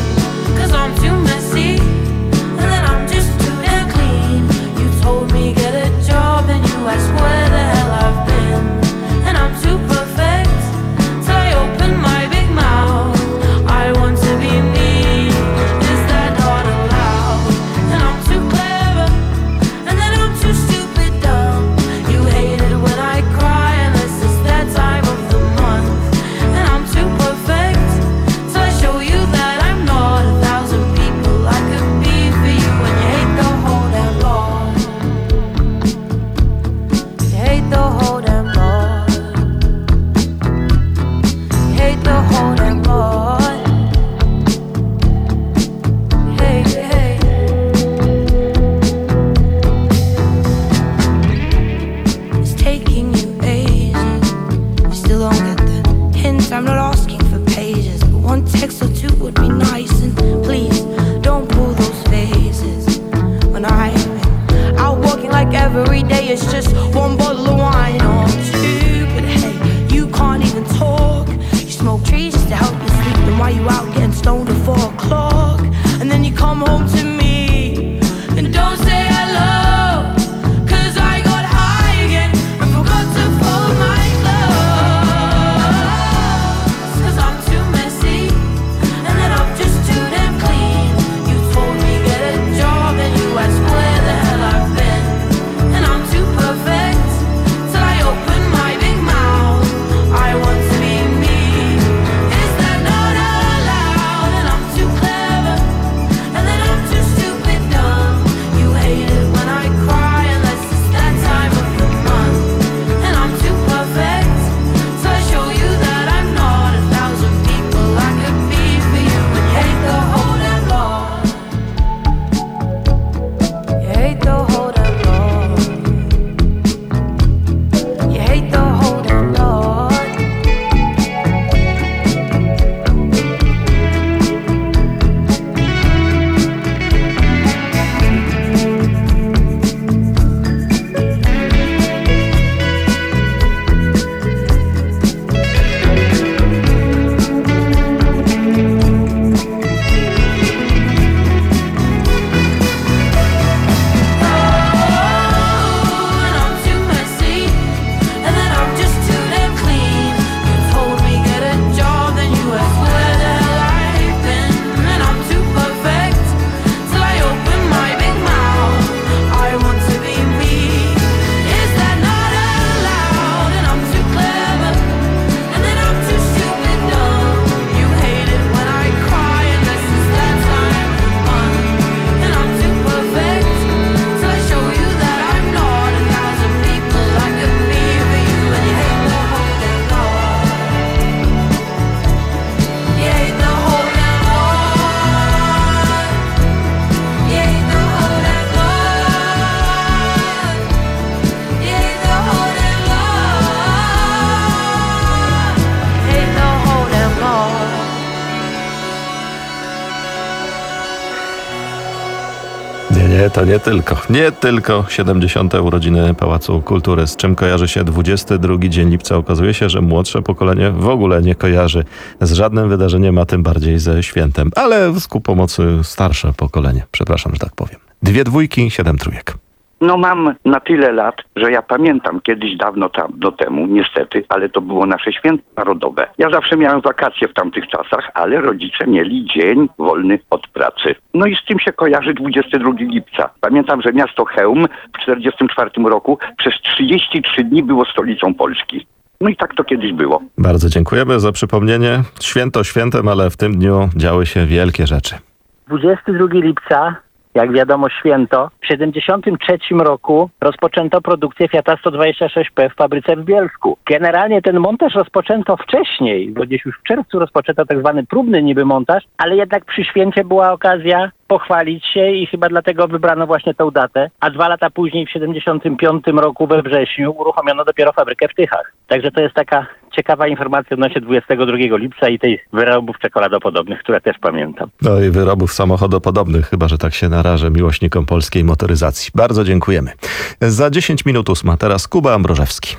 I swear the hell I've been, and I'm too perfect till I open my big mouth. I want to be me, is that not allowed? And I'm too clever, and then I'm too stupid dumb. You hate it when I cry unless it's that time of the month. And I'm too perfect till I show you that I'm not 1,000 people I could be for you. And you hate the whole damn lot. Hate the whole damn lot. Hate the whole damn lot. Hey, hey. It's taking you ages. You still don't get the hint. I'm not asking for pages, but one text or two would be nice. And please don't pull those faces when I'm out walking like every day. It's just one bottle of wine or two. But hey, you can't even talk. You smoke trees just to help you sleep. Then why you out getting stoned at 4 o'clock? And then you come home to me and don't say hello. 'Cause I got high again and forgot to fold my clothes. 'Cause I'm too messy and then I'm just too damn clean. You told me get a job and you asked where the hell I've been. And I'm too perfect till I open my big mouth. I want to be me. Is that not allowed? And I'm too clever, and then I'm too stupid dumb. You hate it when I cry unless it's that time of the month. And I'm too perfect till I show you that I'm not 1,000 people I could be for you. And you hate the whole damn lot. You hate the whole damn lot. You hate the whole damn lot. And I'm too messy, and then I'm just too damn clean. You told me get a job, then you asked where the hell I've been. And I'm too perfect till I open my big mouth. I want to be me. Is that not allowed? And I'm too clever, and then I'm too stupid dumb. You hate it when I cry unless it's that time of the month. And I'm too perfect till I show you that I'm not 1,000 people I could be for you. And you hate the whole damn lot. You hate the whole damn lot. You hate the whole damn lot. You hate the whole damn lot. Hate the whole damn lot. Nie, to nie tylko 70. urodziny Pałacu Kultury. Z czym kojarzy się 22 dzień lipca? Okazuje się, że młodsze pokolenie w ogóle nie kojarzy z żadnym wydarzeniem, a tym bardziej ze świętem. Ale ku pomocy starsze pokolenie. Przepraszam, że tak powiem. 2 dwójki, 7 trójek. No mam na tyle lat, że ja pamiętam kiedyś dawno temu, niestety, ale to było nasze święto narodowe. Ja zawsze miałem wakacje w tamtych czasach, ale rodzice mieli dzień wolny od pracy. No i z tym się kojarzy 22 lipca. Pamiętam, że miasto Chełm w 1944 roku przez 33 dni było stolicą Polski. No i tak to kiedyś było. Bardzo dziękujemy za przypomnienie. Święto świętem, ale w tym dniu działy się wielkie rzeczy. 22 lipca, jak wiadomo święto, w 1973 roku rozpoczęto produkcję Fiata 126P w fabryce w Bielsku. Generalnie ten montaż rozpoczęto wcześniej, bo gdzieś już w czerwcu rozpoczęto tak zwany próbny niby montaż, ale jednak przy święcie była okazja pochwalić się i chyba dlatego wybrano właśnie tę datę, a 2 lata później w 1975 roku we wrześniu uruchomiono dopiero fabrykę w Tychach. Także to jest taka ciekawa informacja odnośnie 22 lipca i tej wyrobów czekoladopodobnych, które też pamiętam. No i wyrobów samochodopodobnych, chyba że tak się narażę miłośnikom polskiej motoryzacji. Bardzo dziękujemy. Za 10 minut 8, teraz Kuba Ambrożewski.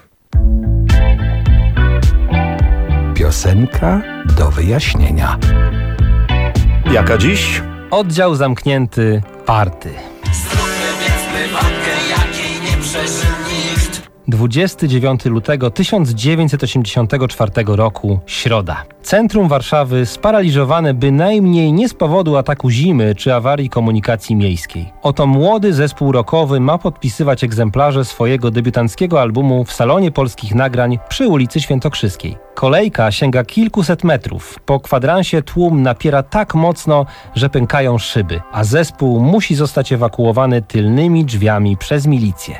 Piosenka do wyjaśnienia. Jaka dziś? Oddział zamknięty Party. Zróbmy więc prywatkę, jakiej nie przeżył nikt. 29 lutego 1984 roku, środa. Centrum Warszawy sparaliżowane bynajmniej nie z powodu ataku zimy czy awarii komunikacji miejskiej. Oto młody zespół rockowy ma podpisywać egzemplarze swojego debiutanckiego albumu w Salonie Polskich Nagrań przy ulicy Świętokrzyskiej. Kolejka sięga kilkuset metrów. Po kwadransie tłum napiera tak mocno, że pękają szyby, a zespół musi zostać ewakuowany tylnymi drzwiami przez milicję.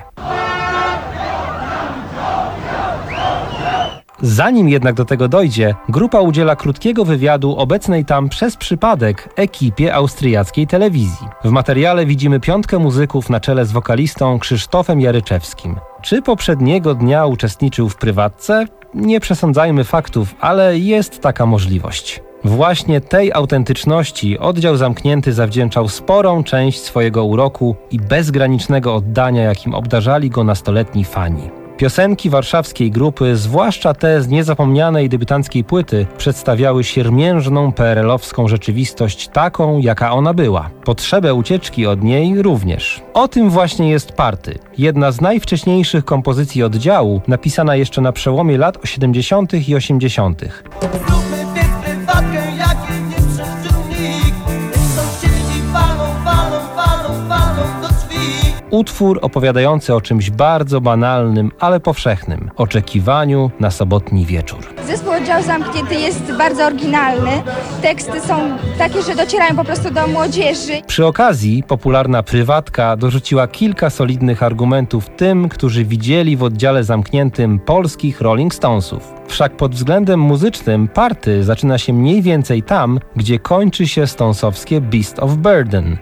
Zanim jednak do tego dojdzie, grupa udziela krótkiego wywiadu obecnej tam przez przypadek ekipie austriackiej telewizji. W materiale widzimy 5 muzyków na czele z wokalistą Krzysztofem Jaryczewskim. Czy poprzedniego dnia uczestniczył w prywatce? Nie przesądzajmy faktów, ale jest taka możliwość. Właśnie tej autentyczności oddział zamknięty zawdzięczał sporą część swojego uroku i bezgranicznego oddania, jakim obdarzali go nastoletni fani. Piosenki warszawskiej grupy, zwłaszcza te z niezapomnianej debiutanckiej płyty, przedstawiały siermiężną PRL-owską rzeczywistość taką, jaka ona była. Potrzebę ucieczki od niej również. O tym właśnie jest Party. Jedna z najwcześniejszych kompozycji oddziału, napisana jeszcze na przełomie lat 70. i 80. Zróbmy więc prywatkę, jakiej nie przeżył nikt. Sąsiedzi walą do drzwi. Utwór opowiadający o czymś bardzo banalnym, ale powszechnym. Oczekiwaniu na sobotni wieczór. Zespół Oddział Zamknięty jest bardzo oryginalny. Teksty są takie, że docierają po prostu do młodzieży. Przy okazji popularna prywatka dorzuciła kilka solidnych argumentów tym, którzy widzieli w Oddziale Zamkniętym polskich Rolling Stonesów. Wszak pod względem muzycznym Party zaczyna się mniej więcej tam, gdzie kończy się stonesowskie Beast of Burden.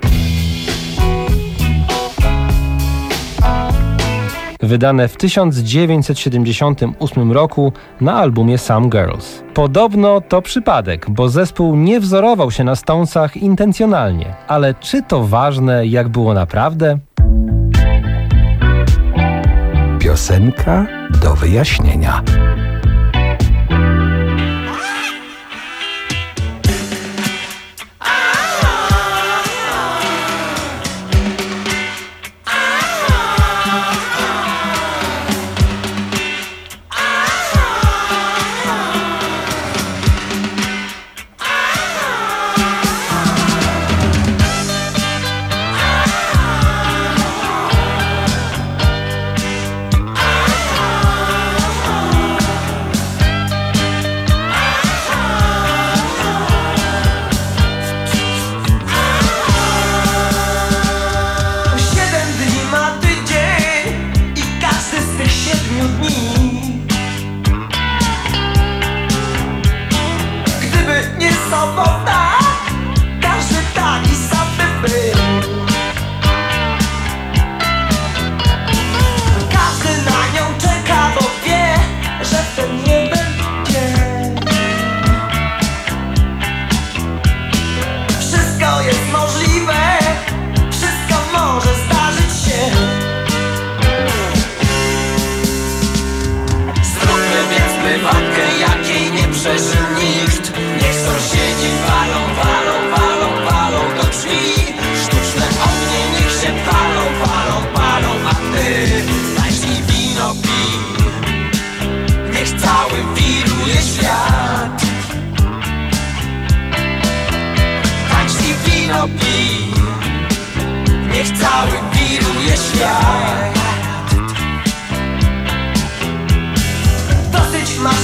Wydane w 1978 roku na albumie Some Girls. Podobno to przypadek, bo zespół nie wzorował się na Stonesach intencjonalnie. Ale czy to ważne, jak było naprawdę? Piosenka do wyjaśnienia.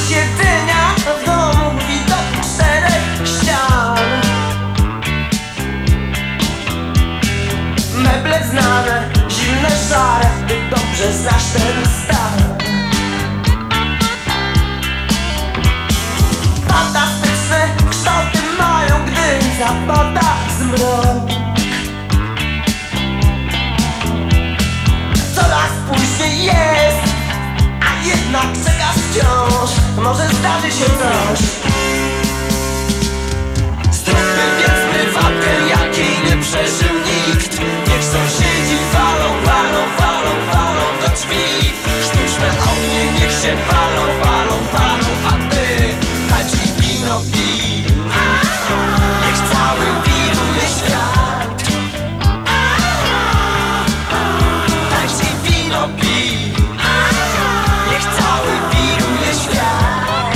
siedzenia w domu, widok 4 ścian. Meble znane, zimne, szare, ty dobrze znasz ten stan. Fantastyczne kształty mają, gdy zapada zmrok. Coraz później jest, a jednak czekasz wciąż. Może zdarzy się coś. Zróbmy więc prywatkę, jakiej nie przeżył nikt. Niech sąsiedzi walą, walą, walą, walą do drzwi. Sztuczne ognie niech się palą, palą, palą, a ty dać mi wino pij. Niech cały wiruje świat. Daj ci wino pij. Niech cały wiruje świat.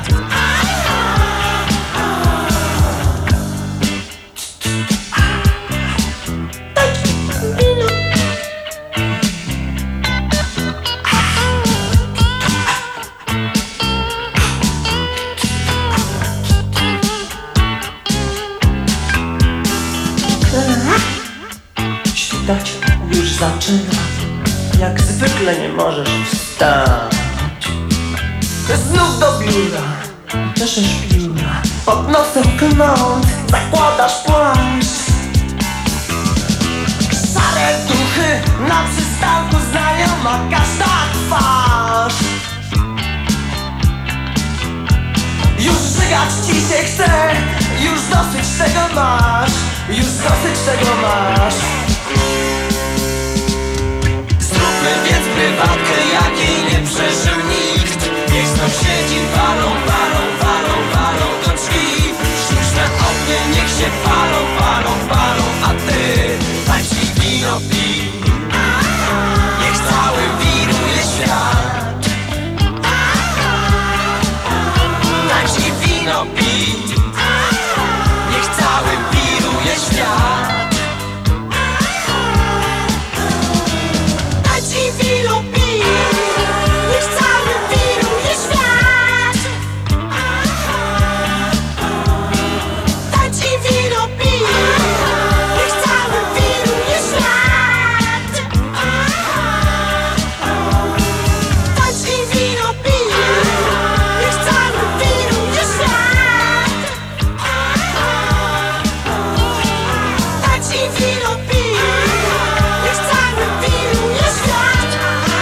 Świtać już zaczyna, jak zwykle nie możesz wstać. Znów do biura, czeszesz pióra, pod nosem knąt, zakładasz płaszcz. Szare duchy na przystanku, znajoma każda twarz. Już żygać ci się chce, już dosyć tego masz, już dosyć tego masz. Zróbmy więc prywatkę, jakiej nie przeżył nikt. Niech sąsiedzi walą, walą, walą, walą do drzwi. Sztuczne ognie niech się palą, palą, palą, a ty daj ci wino pij. Niech cały wiruje świat. Daj ci wino pij. Niech cały wiruje świat. Daj ci wino pij. Niech cały wiruje świat. Daj ci wino pij. Niech cały wiruje świat. Daj ci wino pij. Niech cały wiruje świat. Daj ci wino pij. Niech cały wiruje świat.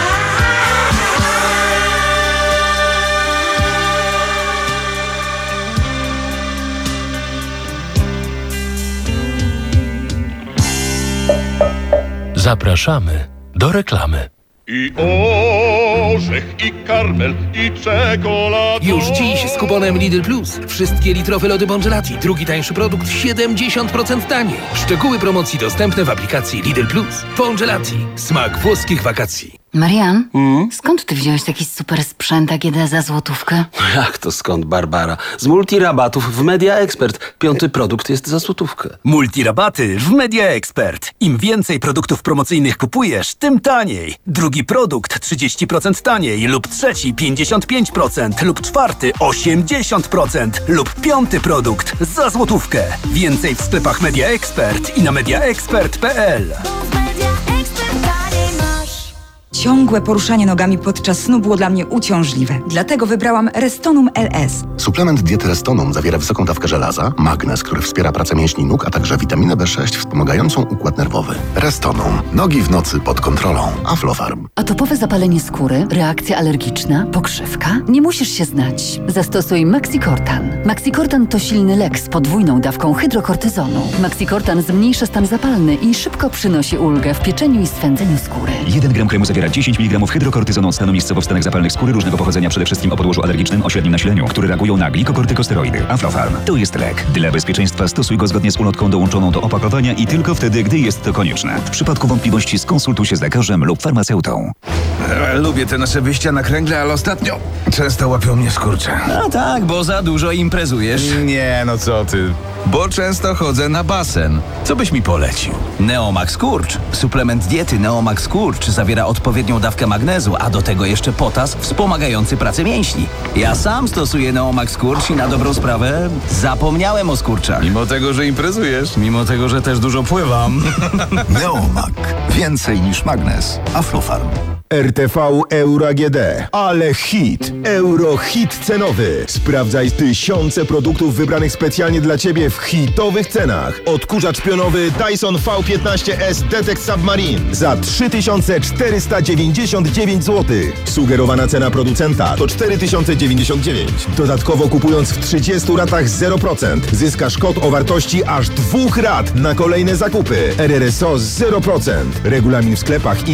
Zapraszamy do reklamy. I orzech, i karmel, i czekolada. Już dziś z kuponem Lidl Plus. Wszystkie litrowe lody Bongelati. Drugi tańszy produkt 70% taniej. Szczegóły promocji dostępne w aplikacji Lidl Plus. Bongelati. Smak włoskich wakacji. Marian, skąd ty wziąłeś taki super sprzęt AGD za złotówkę? Jak to skąd, Barbara? Z multirabatów w Media Expert. 5. produkt jest za złotówkę. Multirabaty w Media Expert. Im więcej produktów promocyjnych kupujesz, tym taniej. Drugi produkt 30% taniej lub trzeci 55% lub czwarty 80% lub 5. produkt za złotówkę. Więcej w sklepach Media Expert i na mediaexpert.pl. Ciągłe poruszanie nogami podczas snu było dla mnie uciążliwe. Dlatego wybrałam Restonum LS. Suplement diety Restonum zawiera wysoką dawkę żelaza, magnez, który wspiera pracę mięśni nóg, a także witaminę B6 wspomagającą układ nerwowy. Restonum. Nogi w nocy pod kontrolą. Aflofarm. Atopowe zapalenie skóry, reakcja alergiczna, pokrzywka? Nie musisz się znać. Zastosuj Maxicortan. Maxicortan to silny lek z podwójną dawką hydrokortyzonu. Maxicortan zmniejsza stan zapalny i szybko przynosi ulgę w pieczeniu i swędzeniu skóry. 1 gram kremu zawiera 10 mg hydrokortyzonu stanu miejscowo-wstanek zapalnych skóry różnego pochodzenia, przede wszystkim o podłożu alergicznym o średnim nasileniu, które reagują na glikokortykosteroidy. Aflofarm. To jest lek. Dla bezpieczeństwa stosuj go zgodnie z ulotką dołączoną do opakowania i tylko wtedy, gdy jest to konieczne. W przypadku wątpliwości skonsultuj się z lekarzem lub farmaceutą. Lubię te nasze wyjścia na kręgle, ale ostatnio często łapią mnie skurcze. No tak, bo za dużo imprezujesz. Nie, no co ty. Bo często chodzę na basen. Co byś mi polecił? Neomax Kurcz. Suplement diety Neomax Kurcz zawiera odpowiednie odpowiednią dawkę magnezu, a do tego jeszcze potas wspomagający pracę mięśni. Ja sam stosuję Neomak Skurcz i na dobrą sprawę zapomniałem o skurczach. Mimo tego, że imprezujesz. Mimo tego, że też dużo pływam. Neomak. Więcej niż magnes. Aflofarm. RTV Euro AGD. Ale hit! Eurohit cenowy. Sprawdzaj tysiące produktów wybranych specjalnie dla Ciebie w hitowych cenach. Odkurzacz pionowy Dyson V15S Detect Submarine za 3499 zł. Sugerowana cena producenta to 4099. Dodatkowo kupując w 30 ratach 0%, zyskasz kod o wartości aż 2 rat na kolejne zakupy. RRSO 0%. Regulamin w sklepach i